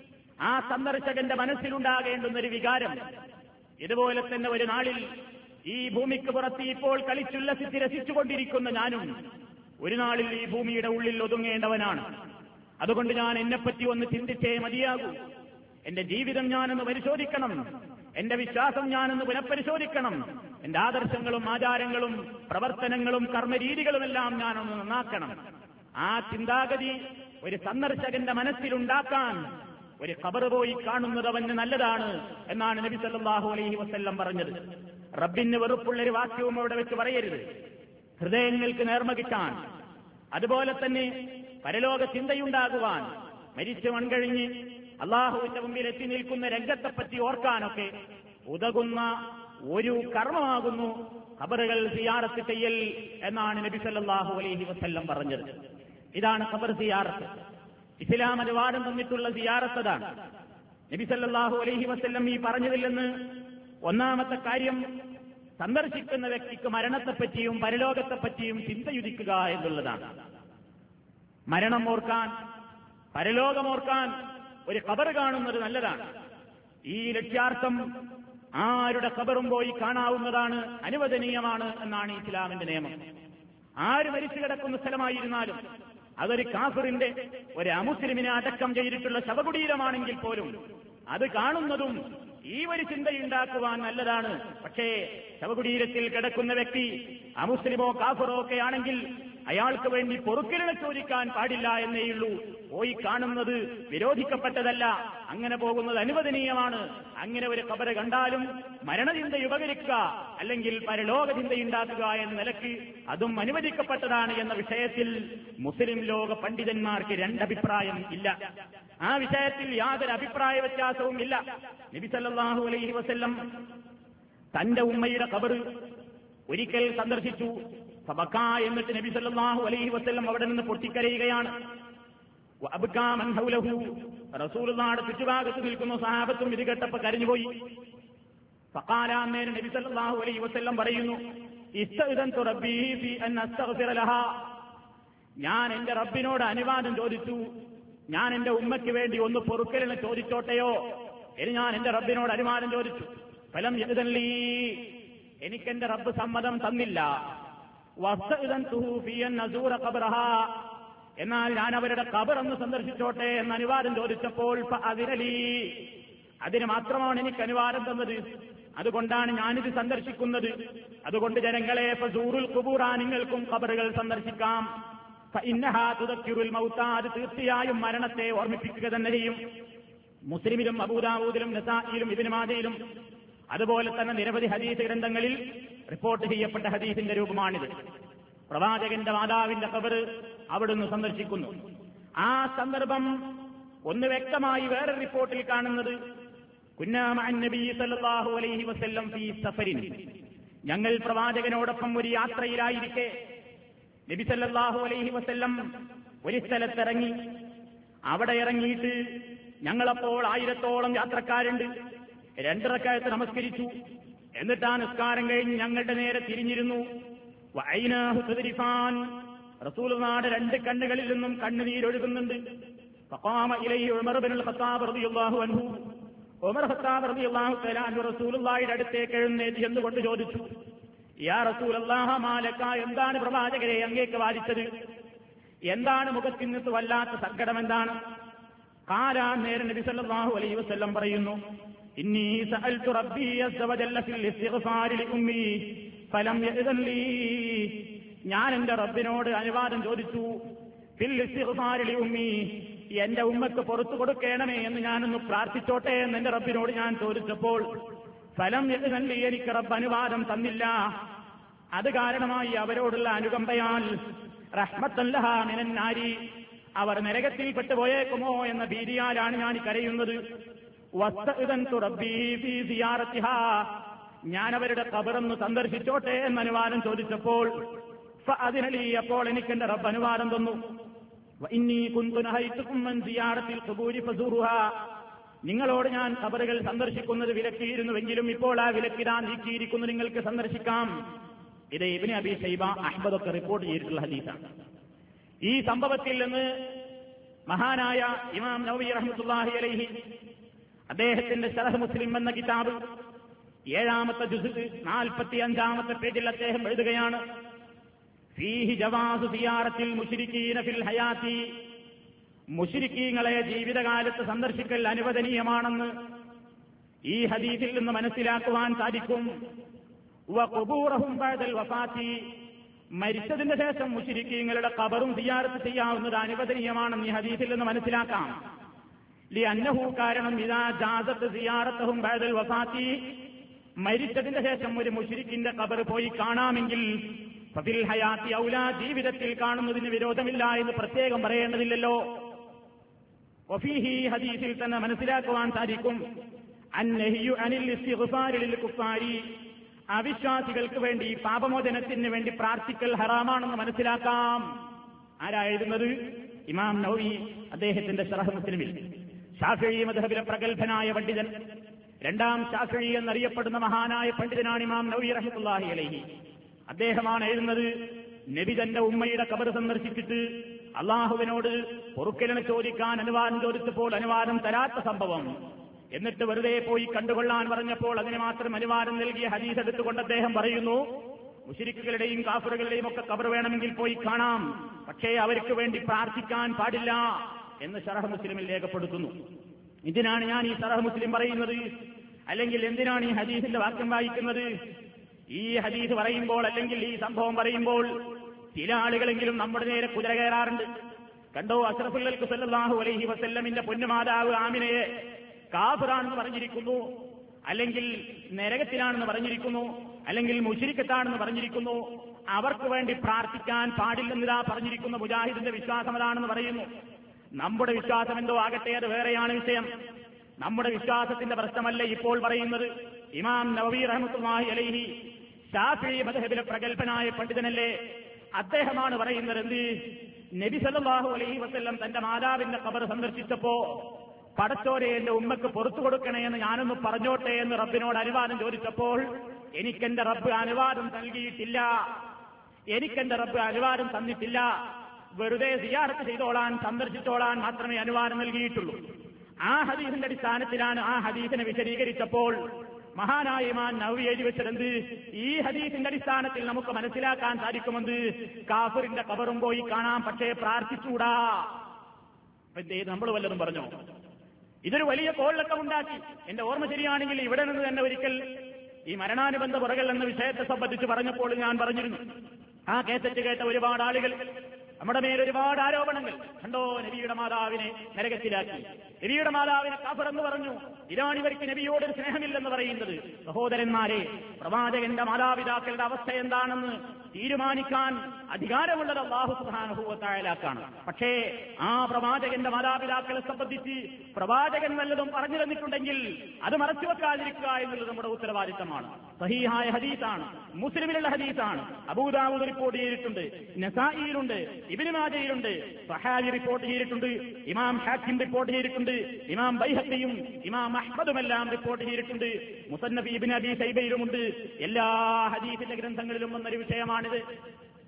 ആ സന്ദർശകന്റെ മനസ്സിലുണ്ടാകേണ്ടുന്നൊരു വികാരം, ഇതുപോലെ തന്നെ ഒരു നാളിൽ ഈ ഭൂമിക്ക് പുറത്ത് ഇപ്പോൾ കളിച്ചുല്ലസിച്ച് രസിച്ചുകൊണ്ടിരിക്കുന്ന ഞാനും ഒരു നാളിൽ ഈ ഭൂമിയുടെ ഉള്ളിൽ ഒതുങ്ങേണ്ടവനാണ്. അതുകൊണ്ട് ഞാൻ എന്നെപ്പറ്റി ഒന്ന് ചിന്തിച്ചേ മതിയാകൂ. എന്റെ ജീവിതം ഞാനൊന്ന് പരിശോധിക്കണം, എന്റെ വിശ്വാസം ഞാനൊന്ന് പുനഃപരിശോധിക്കണം, എന്റെ ആദർശങ്ങളും ആചാരങ്ങളും പ്രവർത്തനങ്ങളും കർമ്മരീതികളുമെല്ലാം ഞാനൊന്ന് നന്നാക്കണം. ആ ചിന്താഗതി ഒരു സന്ദർശകന്റെ മനസ്സിലുണ്ടാക്കാൻ ഒരു ഖബർ പോയി കാണുന്നത് അവന് നല്ലതാണ് എന്നാണ് നബി സല്ലല്ലാഹു അലൈഹി വസല്ലം പറഞ്ഞത്. റബ്ബിന് വെറുപ്പുള്ളൊരു വാക്യവും അവിടെ വെച്ച് പറയരുത്. ഹൃദയങ്ങൾക്ക് നേർമ കിട്ടാൻ, അതുപോലെ തന്നെ പരലോക ചിന്തയുണ്ടാകുവാൻ, മരിച്ചു മൺകഴിഞ്ഞ് അള്ളാഹുവിന്റെ മുമ്പിൽ എത്തി നിൽക്കുന്ന രംഗത്തെപ്പറ്റി ഓർക്കാനൊക്കെ ഉതകുന്ന ഒരു കർമ്മമാകുന്നു ഖബറുകൾ സിയാറത്ത് ചെയ്യൽ എന്നാണ് നബി സല്ലല്ലാഹു അലൈഹി വസല്ലം പറഞ്ഞത്. ഇതാണ് ഖബർ സിയാറത്ത്. ഇസ്ലാം അനുവാദം തന്നിട്ടുള്ള സിയാറത്തതാണ്. നബി സല്ലല്ലാഹു അലൈഹി വസല്ലം ഈ പറഞ്ഞതിൽ നിന്ന് ഒന്നാമത്തെ കാര്യം, സന്ദർശിക്കുന്ന വ്യക്തിക്ക് മരണത്തെപ്പറ്റിയും പരലോകത്തെപ്പറ്റിയും ചിന്തയുദിക്കുക എന്നുള്ളതാണ്. മരണം ഓർക്കാൻ, പരലോകമോർക്കാൻ ഒരു ഖബർ കാണുന്നത് നല്ലതാണ്. ഈ ലക്ഷ്യാർത്ഥം ആരുടെ ഖബറും പോയി കാണാവുന്നതാണ്, അനുവദനീയമാണ് എന്നാണ് ഇസ്ലാമിന്റെ നിയമം. ആര് മരിച്ചു കിടക്കുന്ന സ്ഥലമായിരുന്നാലും, അതൊരു കാഫിറിന്റെ, ഒരു അമുസ്ലിമിനെ അടക്കം ചെയ്തിട്ടുള്ള ശവകുടീരമാണെങ്കിൽ പോലും അത് കാണുന്നതും ഈ ഒരു ചിന്തയുണ്ടാക്കുവാൻ നല്ലതാണ്. പക്ഷേ ശവകുടീരത്തിൽ കിടക്കുന്ന വ്യക്തി അമുസ്ലിമോ കാഫിറോ ഒക്കെ ആണെങ്കിൽ അയാൾക്ക് വേണ്ടി പൊറുക്കലിനെ ചോദിക്കാൻ പാടില്ല എന്നേയുള്ളൂ. പോയി കാണുന്നത് വിരോധിക്കപ്പെട്ടതല്ല, അങ്ങനെ പോകുന്നത് അനുവദനീയമാണ്. അങ്ങനെ ഒരു ഖബറ് കണ്ടാലും മരണചിന്ത ഉപകരിക്കുക അല്ലെങ്കിൽ പരലോക ചിന്തയുണ്ടാക്കുക എന്ന നിലയ്ക്ക് അതും അനുവദിക്കപ്പെട്ടതാണ് എന്ന വിഷയത്തിൽ മുസ്ലിം ലോക പണ്ഡിതന്മാർക്ക് 2 അഭിപ്രായം ഇല്ല. ആ വിഷയത്തിൽ യാതൊരു അഭിപ്രായ വ്യത്യാസവും ഇല്ല. നബി സല്ലല്ലാഹു അലൈഹി വസല്ലം തന്റെ ഉമ്മയുടെ ഖബർ ഒരിക്കൽ സന്ദർശിച്ചു. ഫബക്കാ, എന്നിട്ട് നബി സല്ലല്ലാഹു അലൈഹി വസല്ലം അവിടെ നിന്ന് പൊട്ടിക്കരയുകയാണ്. വഅബ്കാ മൻ ഹൗലഹു, റസൂലുള്ളാഹിയുടെ ചുറ്റുഭാഗത്ത് നിൽക്കുന്ന സഹാബത്തും ഇത് കേട്ടപ്പോൾ കരഞ്ഞുപോയി. ഫഖാല, അന്നേരം നബി സല്ലല്ലാഹു അലൈഹി വസല്ലം പറയുന്നു, ഇസ്തഅദൻതു റബ്ബി ഫി അൻ അസ്തഗ്ഫിറ ലഹാ, ഞാൻ എന്റെ റബ്ബിനോട് അനുവാദം ചോദിച്ചു, ഞാൻ എന്റെ ഉമ്മയ്ക്ക് വേണ്ടി ഒന്ന് പൊറുക്കലിനെ ചോദിച്ചോട്ടെയോ. ഇനി ഞാൻ എന്റെ റബ്ബിനോട് അനുവാദം ചോദിച്ചു. ഫലം യഅ്ദൻ ലീ, എനിക്കെന്റെ റബ്ബ് സമ്മതം തന്നില്ല. വസ്തഅദൻതുഹു ഫി അൻ അസൂറ ഖബ്റഹാ, എന്നാൽ ഞാൻ അവരുടെ ഖബർ ഒന്ന് സന്ദർശിച്ചോട്ടെ എന്ന് അനുവാദം ചോദിച്ചപ്പോൾ ഫഅദിന ലീ, അതിന് മാത്രമാണ് എനിക്ക് അനുവാദം തന്നത്. അതുകൊണ്ടാണ് ഞാനിത് സന്ദർശിക്കുന്നത്. അതുകൊണ്ട് ജനങ്ങളെ, ഫസൂറുൽ ഖുബൂറ, നിങ്ങൾക്കും ഖബറുകൾ സന്ദർശിക്കാം. ഫഇന്നഹാ തുദക്കിറുൽ മൗത, അത് തീർച്ചയായും മരണത്തെ ഓർമ്മിപ്പിക്കുക തന്നെ ചെയ്യും. മുസ്ലിമിലും അബൂദാവൂദിലും നസായിലും ഇബ്നു മാജയിലും അതുപോലെ തന്നെ നിരവധി ഹദീസ് ഗ്രന്ഥങ്ങളിൽ റിപ്പോർട്ട് ചെയ്യപ്പെട്ട ഹദീസിന്റെ രൂപമാണിത്. പ്രവാചകന്റെ മാതാവിന്റെ ഖബർ അവിടുന്ന് സന്ദർശിക്കുന്നു. ആ സന്ദർഭം ഒന്ന് വ്യക്തമായി വേറെ റിപ്പോർട്ടിൽ കാണുന്നത്, കുന്നാ മഅൻ നബി സല്ലല്ലാഹു അലൈഹി വസല്ലം ഫീ സഫരിൻ, ഞങ്ങൾ പ്രവാചകനോടൊപ്പം ഒരു യാത്രയിലായിരിക്കെ നബി സല്ലല്ലാഹു അലൈഹി വസല്ലം ഒരു സ്ഥലത്തിറങ്ങി. അവിടെ ഇറങ്ങിയിട്ട് ഞങ്ങളപ്പോൾ 1000-ഓളം യാത്രക്കാരുണ്ട്. 2 റക്അത്ത് നമസ്കരിച്ചു. എന്നിട്ട് ആ നിസ്കാരം കഴിഞ്ഞ് ഞങ്ങളുടെ നേരെ തിരിഞ്ഞിരുന്നു. വഅൈനാഹു തദ്രിഫാൻ, റസൂലുള്ളാഹിയുടെ 2 കണ്ണുകളിൽ നിന്നും കണ്ണുനീരൊഴുകുന്നുണ്ട്. ഫഖാമ ഇലൈഹി ഉമർ ഇബ്നുൽ ഖത്താബ് റളിയല്ലാഹു അൻഹു. ഉമർ ഖത്താബ് റളിയല്ലാഹു തആല അൻഹു റസൂലുള്ളാഹിയുടെ അടുത്തേക്ക് എഴുന്നേറ്റ് ചെന്നുകൊണ്ട് ചോദിച്ചു, യാ റസൂലല്ലാഹ് മാലക, എന്താണ് പ്രവാചകരെ അങ്ങേക്ക് വാദിച്ചത്? എന്താണ് മുഖത്തിൽ നിന്ന് വല്ലാത്ത സങ്കടം എന്താണ്? ഖാല, നേരെ നബി സല്ലല്ലാഹു അലൈഹി വസല്ലം പറയുന്നു, ഇന്നി സഅൽതു റബ്ബി അസ്സ വജല്ല ഫിൽ ഇസ്തിഗ്ഫാരി ലിഉമ്മി ഫലം യഅ്ദൻ ലീ. ഞാൻ എന്റെ റബ്ബിനോട് അനുവാദം ചോദിച്ചു, ഫിൽ ഇസ്തിഗ്ഫാരി ലിഉമ്മി, എന്റെ ഉമ്മക്ക് പുറത്തു കൊടുക്കണമേ എന്ന് ഞാനൊന്ന് പ്രാർത്ഥിച്ചോട്ടെ എന്ന് എന്റെ റബ്ബിനോട് ഞാൻ ചോദിച്ചപ്പോൾ ഫലം യഅ്ദൻ ലീ, എനിക്ക് റബ്ബ് അനുവാദം തന്നില്ല. അത് കാരണമായി അവരോടുള്ള അനുകമ്പയാൽ റഹ്മത്തൻ ലഹാ മിനൻ നാരി, അവർ നരകത്തിൽ പെട്ടുപോയേക്കുമോ എന്ന ഭീതിയാലാണ് ഞാൻ കരയുന്നത്. വസ്തഅ്ദൻതു റബ്ബി ഫീ സിയാറത്തിഹാ, ഞാൻ അവരുടെ ഖബറൊന്ന് സന്ദർശിച്ചോട്ടെ എന്ന് അനുവാദം ചോദിച്ചപ്പോൾ ഫഅദിന ലീ, അപ്പോൾ എനിക്ക് എന്റെ റബ്ബ് അനുവാദം തന്നു. വഇന്നീ കുന്തു നഹൈതുകും അൻ സിയാറത്തിൽ ഖുബൂരി ഫസൂറുഹാ, നിങ്ങളോട് ഞാൻ ഖബറുകൾ സന്ദർശിക്കുന്നത് വിലക്കിയിരുന്നുവെങ്കിലും ഇപ്പോൾ ആ വിലക്കിതാ നീക്കിയിരിക്കുന്നു, നിങ്ങൾക്ക് സന്ദർശിക്കാം. ഇത് ഇബ്നു അബീ ശൈബ, അഹ്മദൊക്കെ റിപ്പോർട്ട് ചെയ്തിട്ടുള്ള ഹദീസാണ്. ഈ സംഭവത്തിൽ നിന്ന് മഹാനായ ഇമാം നവവി റഹ്മത്തുള്ളാഹി അലൈഹി അദ്ദേഹത്തിന്റെ ശറഹ് മുസ്ലിം എന്ന കിതാബ് 7-ാമത്തെ ജുസ്ഉ 45-ാമത്തെ പേജിൽ അദ്ദേഹം എഴുതുകയാണ്, ഫീഹി ജവാസു സിയാറത്തിൽ മുശ്രിക്കീന ഫിൽ ഹയാത്തി, മുശ്രിക്കീങ്ങളെ ജീവിതകാലത്ത് സന്ദർശിക്കൽ അനുവദനീയമാണെന്ന് ഈ ഹദീസിൽ നിന്ന് മനസ്സിലാക്കുവാൻ സാധിക്കും. വഖുബൂറഹും ബഅദൽ വഫാത്തി, മരിച്ചതിന്റെ ശേഷം മുശ്രിക്കീങ്ങളുടെ ഖബറും സിയാറത്ത് ചെയ്യാവുന്നത് അനുവദനീയമാണെന്ന് ഈ ഹദീസിൽ നിന്ന് മനസ്സിലാക്കാം. ലിഅന്നഹു, കാരണം ഇദാ ജാസത്ത് സിയാറത്തുഹും ബഅദൽ വഫാത്തി, മരിച്ചതിന്റെ ശേഷം ഒരു മുശ്രിക്കിന്റെ ഖബർ പോയി കാണാമെങ്കിൽ ഫിൽ ഹയാത്തി ഔലാ, ജീവിതത്തിൽ കാണുന്നതിന് വിരോധമില്ല എന്ന് പ്രത്യേകം പറയേണ്ടതില്ലല്ലോ. വഫീഹി, ഹദീസിൽ തന്നെ മനസ്സിലാക്കുവാൻ സാധിക്കും, അന്നഹിയു അനിൽ ഇസ്തിഗ്ഫാരി ലിൽ കുഫാരി, അവിശ്വാസികൾക്ക് വേണ്ടി പാപമോചനത്തിന് വേണ്ടി പ്രാർത്ഥിക്കൽ ഹറാമാണെന്ന് മനസ്സിലാക്കാം. ആരാ എഴുതുന്നത്? ഇമാം നവവി അദ്ദേഹത്തിന്റെ ശറഹ് മുസ്ലിമിൽ. ശാഫിഈ മദ്ഹബിലെ പ്രഗൽഭനായ പണ്ഡിതൻ, രണ്ടാം ശാഫിഈ എന്നറിയപ്പെടുന്ന മഹാനായ പണ്ഡിതനാണ് ഇമാം നവവി റഹ്മത്തുള്ളാഹി അലൈഹി. അദ്ദേഹമാണ് എഴുതുന്നത്, നബി തന്റെ ഉമ്മയുടെ ഖബർ സന്ദർശിച്ചിട്ട് അള്ളാഹുവിനോട് പൊറുക്കലിനെ ചോദിക്കാൻ അനുവാദം ചോദിച്ചപ്പോൾ അനുവാദം തരാത്ത സംഭവം, എന്നിട്ട് വെറുതെ പോയി കണ്ടുകൊള്ളാൻ പറഞ്ഞപ്പോൾ അതിന് മാത്രം അനുവാദം നൽകിയ ഹദീസ് എടുത്തുകൊണ്ട് അദ്ദേഹം പറയുന്നു, മുശ്രിക്കുകളുടെയും കാഫിറുകളുടെയും ഒക്കെ ഖബർ വേണമെങ്കിൽ പോയി കാണാം, പക്ഷേ അവർക്ക് വേണ്ടി പ്രാർത്ഥിക്കാൻ പാടില്ല എന്ന് ശറഹ് മുസ്ലിമിൽ രേഖപ്പെടുത്തുന്നു. ഇതിനാണ് ഞാൻ ഈ ശറഹ് മുസ്ലിം പറയുന്നത്. അല്ലെങ്കിൽ എന്തിനാണ് ഈ ഹദീസിന്റെ വാക്യം വായിക്കുന്നത്? ഈ ഹദീസ് പറയുമ്പോൾ, അല്ലെങ്കിൽ ഈ സംഭവം പറയുമ്പോൾ ചില ആളുകളെങ്കിലും നമ്മുടെ നേരെ കുതിര കയറാറുണ്ട്. കണ്ടോ, അഷ്റഫുൽ ഖൽഖ് സല്ലല്ലാഹു അലൈഹി വസല്ലമിന്റെ പൊന്നുമാതാവ് ആമിനയെ കാഫിറാണെന്ന് പറഞ്ഞിരിക്കുന്നു, അല്ലെങ്കിൽ നരകത്തിലാണെന്ന് പറഞ്ഞിരിക്കുന്നു, അല്ലെങ്കിൽ മുശ്രിക്കത്താണെന്ന് പറഞ്ഞിരിക്കുന്നു, അവർക്ക് വേണ്ടി പ്രാർത്ഥിക്കാൻ പാടില്ലെന്നിതാ പറഞ്ഞിരിക്കുന്ന മുജാഹിദിന്റെ വിശ്വാസം അതാണെന്ന് പറയുന്നു. നമ്മുടെ വിശ്വാസം എന്തോ ആകട്ടെ, അത് വേറെയാണ് വിഷയം. നമ്മുടെ വിശ്വാസത്തിന്റെ പ്രശ്നമല്ല ഇപ്പോൾ പറയുന്നത്. ഇമാം നവവി റഹ്മത്തുള്ളാഹി അലൈഹി ശാഫിഈ മദ്ഹബിലെ പ്രഗൽഭനായ പണ്ഡിതനല്ലേ, അദ്ദേഹമാണ് പറയുന്നത് എന്ത്? നബി സല്ലല്ലാഹു അലൈഹി വസല്ലം തന്റെ മാതാവിന്റെ ഖബർ സന്ദർശിച്ചപ്പോ, പടച്ചോരെ എന്റെ ഉമ്മക്ക് പുറത്തു കൊടുക്കണേ എന്ന് ഞാനൊന്ന് പറഞ്ഞോട്ടെ എന്ന് റബ്ബിനോട് അനുവാദം ചോദിച്ചപ്പോൾ എനിക്കെന്റെ റബ്ബ് അനുവാദം നൽകിയിട്ടില്ല, എനിക്കെന്റെ റബ്ബ് അനുവാദം തന്നിട്ടില്ല. വെറുതെ സിയാറത്ത് ചെയ്തോളാൻ, സന്ദർശിച്ചോളാൻ മാത്രമേ അനുവാദം നൽകിയിട്ടുള്ളൂ. ആ ഹദീസിന്റെ അടിസ്ഥാനത്തിലാണ് ആ ഹദീസിനെ വിശദീകരിച്ചപ്പോൾ മഹാനായ ഇമാം നവവി എഴുതി വെച്ചതെന്ത്? ഈ ഹദീസിന്റെ അടിസ്ഥാനത്തിൽ നമുക്ക് മനസ്സിലാക്കാൻ സാധിക്കുമെന്ന്, കാഫിറിന്റെ ഖബറും പോയി കാണാം, പക്ഷേ പ്രാർത്ഥിച്ചൂടാ. നമ്മൾ വല്ലതും പറഞ്ഞോ? ഇതൊരു വലിയ കോളിളക്കം ഉണ്ടാക്കി. എന്റെ ഓർമ്മ ശരിയാണെങ്കിൽ ഇവിടെ നിന്ന് തന്നെ ഒരിക്കൽ ഈ മരണാനുബന്ധ പുറകൽ എന്ന വിഷയത്തെ സംബന്ധിച്ച് പറഞ്ഞപ്പോൾ ഞാൻ പറഞ്ഞിരുന്നു, ആ കേസറ്റ് കേട്ട ഒരുപാട് ആളുകൾ നമ്മുടെ മേലൊരുപാട് ആരോപണങ്ങൾ. കണ്ടോ, നബിയുടെ മാതാവിനെ നരകത്തിലാക്കി, നബിയുടെ മാതാവിനെ കാഫിറെന്ന് പറഞ്ഞു, ഇതാണ് ഇവർക്ക് നബിയോടൊരു സ്നേഹമില്ലെന്ന് പറയുന്നത്. സഹോദരന്മാരെ, പ്രവാചകന്റെ മാതാപിതാക്കളുടെ അവസ്ഥ എന്താണെന്ന് തീരുമാനിക്കാൻ അധികാരമുള്ളത് അല്ലാഹു സുബ്ഹാനഹു വ തആലക്കാണ്. പക്ഷേ ആ പ്രവാചകന്റെ മാതാപിതാക്കളെ സംബന്ധിച്ച് പ്രവാചകൻ വല്ലതും പറഞ്ഞു തന്നിട്ടുണ്ടെങ്കിൽ അത് മറച്ചുവെക്കാതിരിക്കുക എന്നുള്ളത് നമ്മുടെ ഉത്തരവാദിത്തമാണ്. സഹീഹായ ഹദീസാണ്, മുസ്ലിമിലുള്ള ഹദീസാണ്, അബൂദാവൂദ് റിപ്പോർട്ട് ചെയ്തിട്ടുണ്ട്, നസായിയിലുണ്ട്, ഇബ്നു മാജയിലുണ്ട്, സഹാബി റിപ്പോർട്ട് ചെയ്തിട്ടുണ്ട്, ഇമാം ഹാക്കിം റിപ്പോർട്ട് ചെയ്തിട്ടുണ്ട്, ഇമാം ബൈഹഖിയും ഇമാം അഹ്മദുമെല്ലാം റിപ്പോർട്ട് ചെയ്തിട്ടുണ്ട്, മുസന്നഫ് ഇബ്നു അബീ ശൈബയിലുമുണ്ട്. എല്ലാ ഹദീസിന്റെ ഗ്രന്ഥങ്ങളിലും വന്നൊരു വിഷയമാണിത്.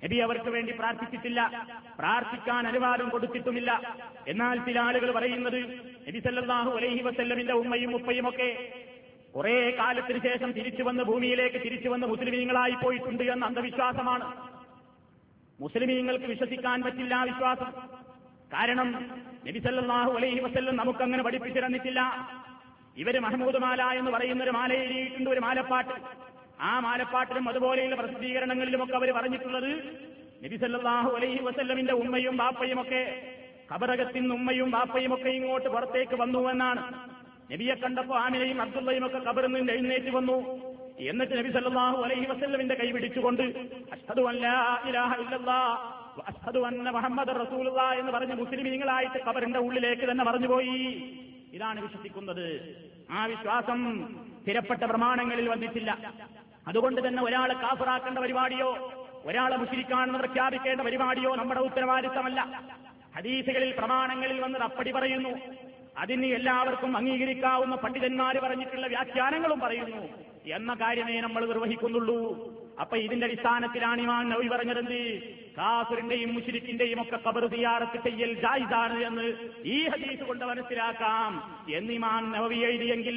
നബി അവർക്ക് വേണ്ടി പ്രാർത്ഥിച്ചിട്ടില്ല, പ്രാർത്ഥിക്കാൻ അനുവാദം കൊടുത്തിട്ടുമില്ല. എന്നാൽ ചില ആളുകൾ പറയുന്നത് നബി സല്ലല്ലാഹു അലൈഹി വസല്ലമിന്റെ ഉമ്മയും ഉപ്പയും ഒക്കെ കുറെ കാലത്തിന് ശേഷം തിരിച്ചുവന്ന് ഭൂമിയിലേക്ക് തിരിച്ചുവന്ന് മുസ്ലിമീങ്ങളായി പോയിട്ടുണ്ട് എന്ന അന്ധവിശ്വാസമാണ്. മുസ്ലിമീങ്ങൾക്ക് വിശ്വസിക്കാൻ പറ്റില്ല ആ വിശ്വാസം. കാരണം നബി സല്ലല്ലാഹു അലൈഹി വസല്ലം നമുക്കങ്ങനെ പഠിപ്പിച്ചു തന്നിട്ടില്ല. ഇവര് മഹ്മൂദ് മാല എന്ന് പറയുന്ന ഒരു മാല എഴുതിയിട്ടുണ്ട്, ഒരു മാലപ്പാട്ട്. ആ മാലപ്പാട്ടിലും അതുപോലെയുള്ള പ്രസിദ്ധീകരണങ്ങളിലുമൊക്കെ അവർ പറഞ്ഞിട്ടുള്ളത് നബി സല്ലല്ലാഹു അലൈഹി വസല്ലമിന്റെ ഉമ്മയും ബാപ്പയും ഒക്കെ ഖബറകത്തിൽ നിന്ന് ഉമ്മയും ബാപ്പയും ഒക്കെ ഇങ്ങോട്ട് പുറത്തേക്ക് വന്നു എന്നാണ്. നബിയെ കണ്ടപ്പോ ആമിനയും അബ്ദുള്ളയും ഒക്കെ ഖബറിൽ നിന്ന് എഴുന്നേറ്റ് വന്നു. എന്നിട്ട് നബി സല്ലല്ലാഹു അലൈഹി വസല്ലമിന്റെ കൈ പിടിച്ചുകൊണ്ട് അഷ്ഹദു അല്ലാ ഇലാഹ ഇല്ലല്ലാഹ് വ അഷ്ഹദു അന്ന മുഹമ്മദർ റസൂലുള്ളാഹ് എന്ന് പറഞ്ഞ് മുസ്ലിമീങ്ങളായിട്ട് ഖബറിന്റെ ഉള്ളിലേക്ക് തന്നെ മറഞ്ഞുപോയി. ഇതാണ് വിശ്വസിക്കുന്നത്. ആ വിശ്വാസം സ്ഥിരപ്പെട്ട പ്രമാണങ്ങളിൽ വന്നിട്ടില്ല. അതുകൊണ്ട് തന്നെ ഒരാളെ കാഫിറാക്കേണ്ട പരിപാടിയോ ഒരാളെ മുശ്രിക്കാണെന്ന് പ്രഖ്യാപിക്കേണ്ട പരിപാടിയോ നമ്മുടെ ഉത്തരവാദിത്തമല്ല. ഹദീസുകളിൽ പ്രമാണങ്ങളിൽ വന്നത് അപ്പടി പറയുന്നു. അതിന് എല്ലാവർക്കും അംഗീകരിക്കാവുന്ന പണ്ഡിതന്മാർ പറഞ്ഞിട്ടുള്ള വ്യാഖ്യാനങ്ങളും പറയുന്നു എന്ന കാര്യമേ നമ്മൾ നിർവഹിക്കുന്നുള്ളൂ. അപ്പൊ ഇതിന്റെ അടിസ്ഥാനത്തിലാണ് ഇമാം നവവി പറഞ്ഞത് കാഫിറിന്റെയും മുശ്രിക്കിന്റെയും ഒക്കെ ഖബർ സിയാറത്ത് ചെയ്യൽ ജായിസാണ് എന്ന് ഈ ഹദീസ് കൊണ്ട് മനസ്സിലാക്കാം എന്ന് ഇമാം നവവി എഴുതിയെങ്കിൽ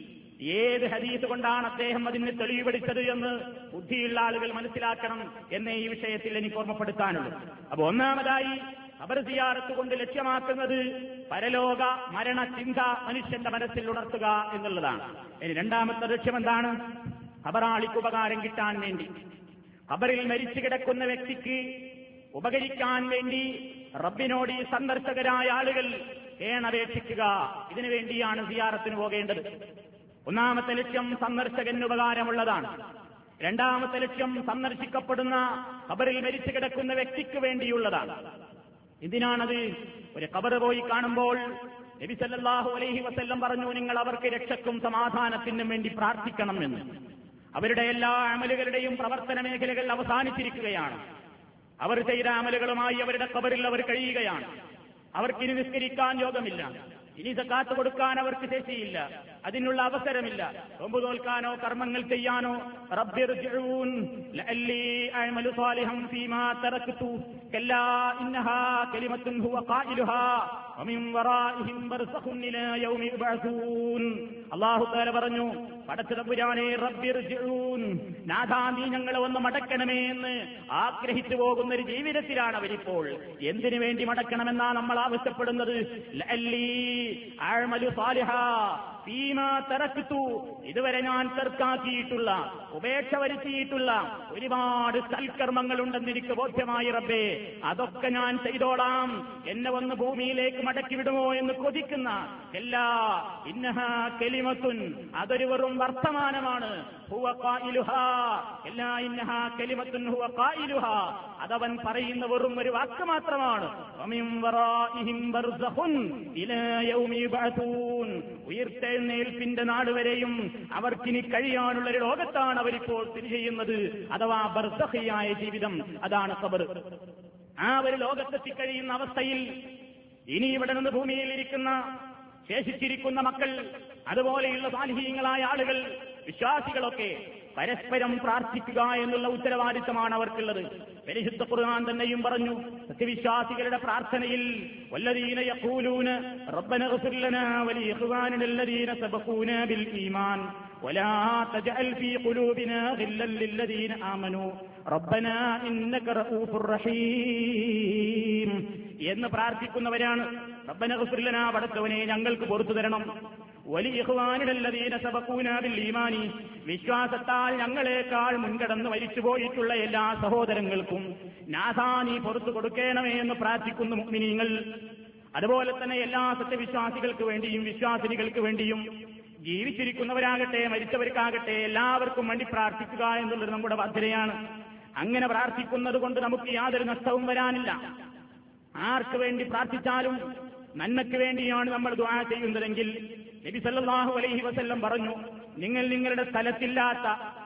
ഏത് ഹദീസ് കൊണ്ടാണ് അദ്ദേഹം അതിന് തെളിവ് പഠിച്ചത് എന്ന് ബുദ്ധിയുള്ള ആളുകൾ മനസ്സിലാക്കണം എന്നേ ഈ വിഷയത്തിൽ എനിക്ക് ഓർമ്മപ്പെടുത്താനുള്ളൂ. അപ്പൊ ഒന്നാമതായി ഖബർ സിയാറത്ത് കൊണ്ട് ലക്ഷ്യമാക്കുന്നത് പരലോക മരണ ചിന്ത മനുഷ്യന്റെ മനസ്സിൽ ഉണർത്തുക എന്നുള്ളതാണ്. ഇനി രണ്ടാമത്തെ ലക്ഷ്യം എന്താണ്? ഖബറാളിക്ക് ഉപകാരം കിട്ടാൻ വേണ്ടി, ഖബറിൽ മരിച്ചു കിടക്കുന്ന വ്യക്തിക്ക് ഉപകരിക്കാൻ വേണ്ടി റബ്ബിനോട് ഈ സന്ദർശകരായ ആളുകൾ കേണപേക്ഷിക്കുക. ഇതിനു വേണ്ടിയാണ് സിയാറത്തിന് പോകേണ്ടത്. ഒന്നാമത്തെ ലക്ഷ്യം സന്ദർശകന് ഉപകാരമുള്ളതാണ്. രണ്ടാമത്തെ ലക്ഷ്യം സന്ദർശിക്കപ്പെടുന്ന ഖബറിൽ മരിച്ചു കിടക്കുന്ന വ്യക്തിക്ക് വേണ്ടിയുള്ളതാണ്. എന്തിനാണത്? ഒരു ഖബർ പോയി കാണുമ്പോൾ നബി സല്ലല്ലാഹു അലൈഹി വസല്ലം പറഞ്ഞു, നിങ്ങൾ അവർക്ക് രക്ഷക്കും സമാധാനത്തിനും വേണ്ടി പ്രാർത്ഥിക്കണം എന്ന്. അവരുടെ എല്ലാ അമലുകളുടെയും പ്രവർത്തന മേഖലകൾ അവസാനിച്ചിരിക്കുകയാണ്. അവർ ചെയ്ത അമലുകളുമായി അവരുടെ ഖബറിൽ അവർ കഴിയുകയാണ്. അവർക്കിനി നിസ്കരിക്കാൻ യോഗമില്ല, ഇനി സക്കാത്ത് കൊടുക്കാൻ അവർക്ക് ശേഷിയില്ല, അതിനുള്ള അവസരമില്ല. നോമ്പ് നോൽക്കാനോ കർമ്മങ്ങൾ ചെയ്യാനോ റബ്ബിർജിഊൻ ലഅല്ലി അഅമലു സാലിഹൻ ഫീമാ തറക്തു കല്ലാ ഇന്നഹാ കലിമത്തുൻ ഹുവ ഖായിലുഹാ വമിൻ വറാഇഹിം ബർസഖുൻ ഇലാ യൗമി യുബഅസൂൻ. അല്ലാഹു തആല പറഞ്ഞു, പടച്ചതമ്പുരാനെ റബ്ബിർജിഊൻ, നാഥാ നീ ഞങ്ങളെ ഒന്ന് മടക്കണമേ എന്ന് ആഗ്രഹിച്ചു പോകുന്ന ഒരു ജീവിതത്തിലാണ് അവരിപ്പോൾ. എന്തിനു വേണ്ടി മടക്കണമെന്നാണ് നമ്മൾ ആവശ്യപ്പെടുന്നത്? ലഅല്ലി അഅമലു സാലിഹാ ഫീമാ തറക്തു, ഇതുവരെ ഞാൻ തർക്കാക്കിയിട്ടുള്ള ഉപേക്ഷ വരുത്തിയിട്ടുള്ള ഒരുപാട് സൽക്കർമ്മങ്ങളുണ്ടെന്ന് എനിക്ക് ബോധ്യമായി റബ്ബേ, അതൊക്കെ ഞാൻ ചെയ്തോളാം, എന്നെ ഒന്ന് ഭൂമിയിലേക്ക് മടക്കി വിടുമോ എന്ന് കൊതിക്കുന്ന എല്ലാ ഇന്നഹാ കലിമത്തുൻ, അതൊരു വെറും വർത്തമാനമാണ്, ഹുവ ഖായിലുഹാ, എല്ലാ ഇന്നഹാ കലിമത്തുൻ ഹുവ ഖായിലുഹാ, അതവൻ പറയുന്ന വെറും ഒരു വാക്ക് മാത്രമാണ്. വമിൻ വറാഇഹിം ബർസഖുൻ ഇലാ യൗമി യുബഅസൂൻ, ഉയർത്തെഴുന്നേൽപ്പിന്റെ നാട് വരെയും അവർക്കിനി കഴിയാനുള്ള ഒരു ലോകത്താണ് അവരിപ്പോൾ സ്ഥിതി ചെയ്യുന്നത്. അഥവാ ബർസഖിയായ ജീവിതം, അതാണ് ഖബർ. ആ ഒരു ലോകത്തെത്തിക്കഴിയുന്ന അവസ്ഥയിൽ ഇനി ഇവിടെ നിന്ന് ഭൂമിയിൽ ഇരിക്കുന്ന ശേഷിച്ചിരിക്കുന്ന മക്കൾ, അതുപോലെയുള്ള സാലിഹീങ്ങളായ ആളുകൾ, വിശ്വാസികളൊക്കെ പരസ്പരം പ്രാർത്ഥിക്കുക എന്നുള്ള ഉത്തരവാദിത്തമാണ് അവർക്കുള്ളത്. പരിശുദ്ധ ഖുർആൻ തന്നെയും പറഞ്ഞു, സത്യവിശ്വാസികളുടെ പ്രാർത്ഥനയിൽ വല്ലദീന യഖൂലൂന റബ്ബന ഇഗ്ഫിർ ലനാ വലിഇഖ്വാനിന അല്ലദീന സബഖൂനാ ബിൽ ഈമാൻ വലാ തജ്അൽ ഫീ ഖുലൂബിനാ ഗില്ലൻ ലില്ലദീന ആമനൂ റബ്ബനാ ഇന്നക റഊഫുർ റഹീം എന്ന് പ്രാർത്ഥിക്കുന്നവരാണ്. റബ്ബന ഇഗ്ഫിർ ലനാ, പടച്ചവനെ ഞങ്ങൾക്ക് പുറത്തു തരണം, വലിഇഖ്വാനിനല്ലദീന സബഖൂനാ ബിൽ ഈമാനി, വിശ്വാസത്താൽ ഞങ്ങളെക്കാൾ മുൻകടന്ന് മരിച്ചുപോയിട്ടുള്ള എല്ലാ സഹോദരങ്ങൾക്കും നാഥാ നീ പുറത്തു കൊടുക്കണമേ എന്ന് പ്രാർത്ഥിക്കുന്നു മുഅ്മിനീങ്ങൾ. അതുപോലെ തന്നെ എല്ലാ സത്യവിശ്വാസികൾക്ക് വേണ്ടിയും വിശ്വാസിനികൾക്ക് വേണ്ടിയും, ജീവിച്ചിരിക്കുന്നവരാകട്ടെ മരിച്ചവർക്കാകട്ടെ എല്ലാവർക്കും വേണ്ടി പ്രാർത്ഥിക്കുക എന്നുള്ളത് നമ്മുടെ ബാധ്യതയാണ്. അങ്ങനെ പ്രാർത്ഥിക്കുന്നത് കൊണ്ട് നമുക്ക് യാതൊരു നഷ്ടവും വരാനില്ല. ആർക്ക് വേണ്ടി പ്രാർത്ഥിച്ചാലും നന്മയ്ക്ക് വേണ്ടിയാണ് നമ്മൾ ദുആ ചെയ്യുന്നതെങ്കിൽ നബി സല്ലല്ലാഹു അലൈഹി വസല്ലം പറഞ്ഞു, നിങ്ങൾ നിങ്ങളുടെ സ്ഥലത്തില്ലാത്ത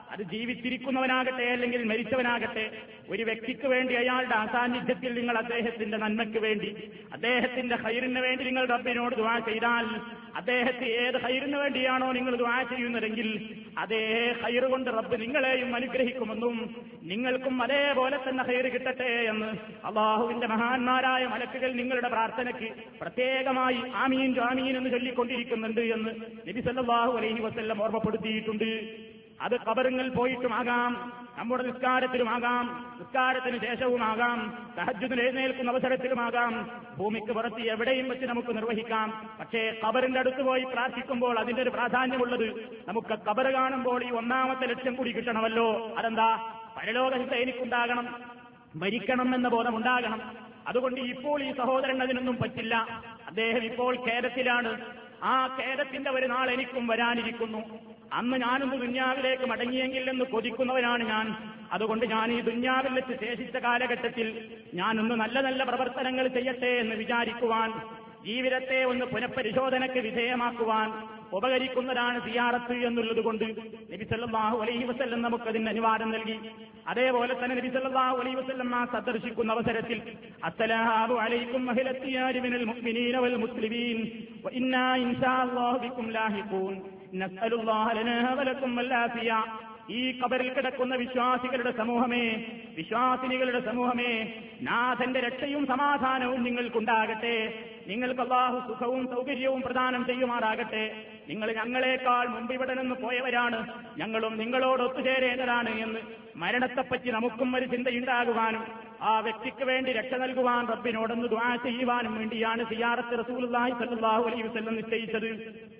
അത് ജീവിച്ചിരിക്കുന്നവനാകട്ടെ അല്ലെങ്കിൽ മരിച്ചവനാകട്ടെ, ഒരു വ്യക്തിക്ക് വേണ്ടി അയാളുടെ അസാന്നിധ്യത്തിൽ നിങ്ങൾ അദ്ദേഹത്തിന്റെ നന്മയ്ക്ക് വേണ്ടി, അദ്ദേഹത്തിന്റെ ഖൈറിന് വേണ്ടി നിങ്ങൾ റബ്ബിനോട് ദുആ ചെയ്താൽ, അദ്ദേഹത്തെ ഏത് ഖൈറിന് വേണ്ടിയാണോ നിങ്ങൾ ദുആ ചെയ്യുന്നതെങ്കിൽ അതേ ഖൈർ കൊണ്ട് റബ്ബ് നിങ്ങളെയും അനുഗ്രഹിക്കുമെന്നും നിങ്ങൾക്കും അതേപോലെ തന്നെ ഖൈർ കിട്ടട്ടെ എന്ന് അള്ളാഹുവിന്റെ മഹാന്മാരായ മലക്കുകൾ നിങ്ങളുടെ പ്രാർത്ഥനയ്ക്ക് പ്രത്യേകമായി ആമീൻ ആമീൻ എന്ന് ചൊല്ലിക്കൊണ്ടിരിക്കുന്നുണ്ട് എന്ന് നബി സല്ലല്ലാഹു അലൈഹി വസല്ലം ഓർമ്മപ്പെടുത്തിയിട്ടുണ്ട്. അത് ഖബറുകൾ പോയിട്ടുമാകാം, നമ്മുടെ നിസ്കാരത്തിലുമാകാം, നിസ്കാരത്തിന് ശേഷവുമാകാം, തഹജ്ജുദിന് എഴുന്നേൽക്കുന്ന അവസരത്തിലുമാകാം, ഭൂമിക്ക് പുറത്ത് എവിടെയും വെച്ച് നമുക്ക് നിർവഹിക്കാം. പക്ഷേ ഖബറിന്റെ അടുത്ത് പോയി പ്രാർത്ഥിക്കുമ്പോൾ അതിന്റെ ഒരു പ്രാധാന്യമുള്ളത്, നമുക്ക് ഖബർ കാണുമ്പോൾ ഈ ഒന്നാമത്തെ ലക്ഷ്യം കൂടി കിട്ടണമല്ലോ. അതെന്താ? പരലോകഹിത എനിക്കുണ്ടാകണം, മരിക്കണം എന്ന ബോധമുണ്ടാകണം. അതുകൊണ്ട് ഇപ്പോൾ ഈ സഹോദരൻ അതിനൊന്നും പറ്റില്ല. അദ്ദേഹം ഇപ്പോൾ ഖേദത്തിലാണ്. ആ ഖേദത്തിന്റെ ഒരു നാൾ എനിക്കും വരാനിരിക്കുന്നു. അന്ന് ഞാനൊന്ന് ദുന്യാവിലേക്ക് മടങ്ങിയെങ്കിൽ എന്ന് കൊതിക്കുന്നവനാണ് ഞാൻ. അതുകൊണ്ട് ഞാൻ ഈ ദുന്യാവിൽ വെച്ച് ശേഷിച്ച കാലഘട്ടത്തിൽ ഞാനൊന്ന് നല്ല നല്ല പ്രവർത്തനങ്ങൾ ചെയ്യട്ടെ എന്ന് വിചാരിക്കുവാൻ, ജീവിതത്തെ ഒന്ന് പുനഃപരിശോധനയ്ക്ക് വിധേയമാക്കുവാൻ ഉപകരിക്കുന്നതാണ് സിയാറത്ത് എന്നുള്ളത് കൊണ്ട് നബി സല്ലല്ലാഹു അലൈഹി വസല്ലം നമുക്കതിന് അനുവാദം നൽകി. അതേപോലെ തന്നെ നബി സല്ലല്ലാഹു അലൈഹി വസല്ലം സന്ദർശിക്കുന്ന അവസരത്തിൽ അസ്സലാമു അലൈക്കും അഹ്ലത്തിയാരി മിനൽ മുഅ്മിനീന വൽ മുസ്ലിമീൻ വ ഇന്നാ ഇൻഷാ അല്ലാഹു ബിക്കും ലാഹിഖൂൻ നസ്അലുല്ലാഹ ലനാ വലക്കും വല്ലാഫിയ. ഈ ഖബറിൽ കിടക്കുന്ന വിശ്വാസികളുടെ സമൂഹമേ, വിശ്വാസിനികളുടെ സമൂഹമേ, നാഥന്റെ രക്ഷയും സമാധാനവും നിങ്ങൾക്കുണ്ടാകട്ടെ. നിങ്ങൾക്ക് അല്ലാഹു സുഖവും സൗകര്യവും പ്രദാനം ചെയ്യുമാറാകട്ടെ. നിങ്ങൾ ഞങ്ങളെക്കാൾ മുമ്പ് ഇവിടെ നിന്ന് പോയവരാണ്, ഞങ്ങളും നിങ്ങളോട് ഒത്തുചേരേണ്ടതാണ് എന്ന് മരണത്തെപ്പറ്റി നമുക്കും ഒരു ചിന്തയുണ്ടാകുവാനും ആ വ്യക്തിക്ക് വേണ്ടി രക്ഷ നൽകുവാൻ റബ്ബിനോടൊന്ന് ദുആ ചെയ്യുവാനും വേണ്ടിയാണ് സിയാറത്ത് റസൂലുള്ളാഹി സ്വല്ലല്ലാഹു അലൈഹി വസല്ലം നിശ്ചയിച്ചത്.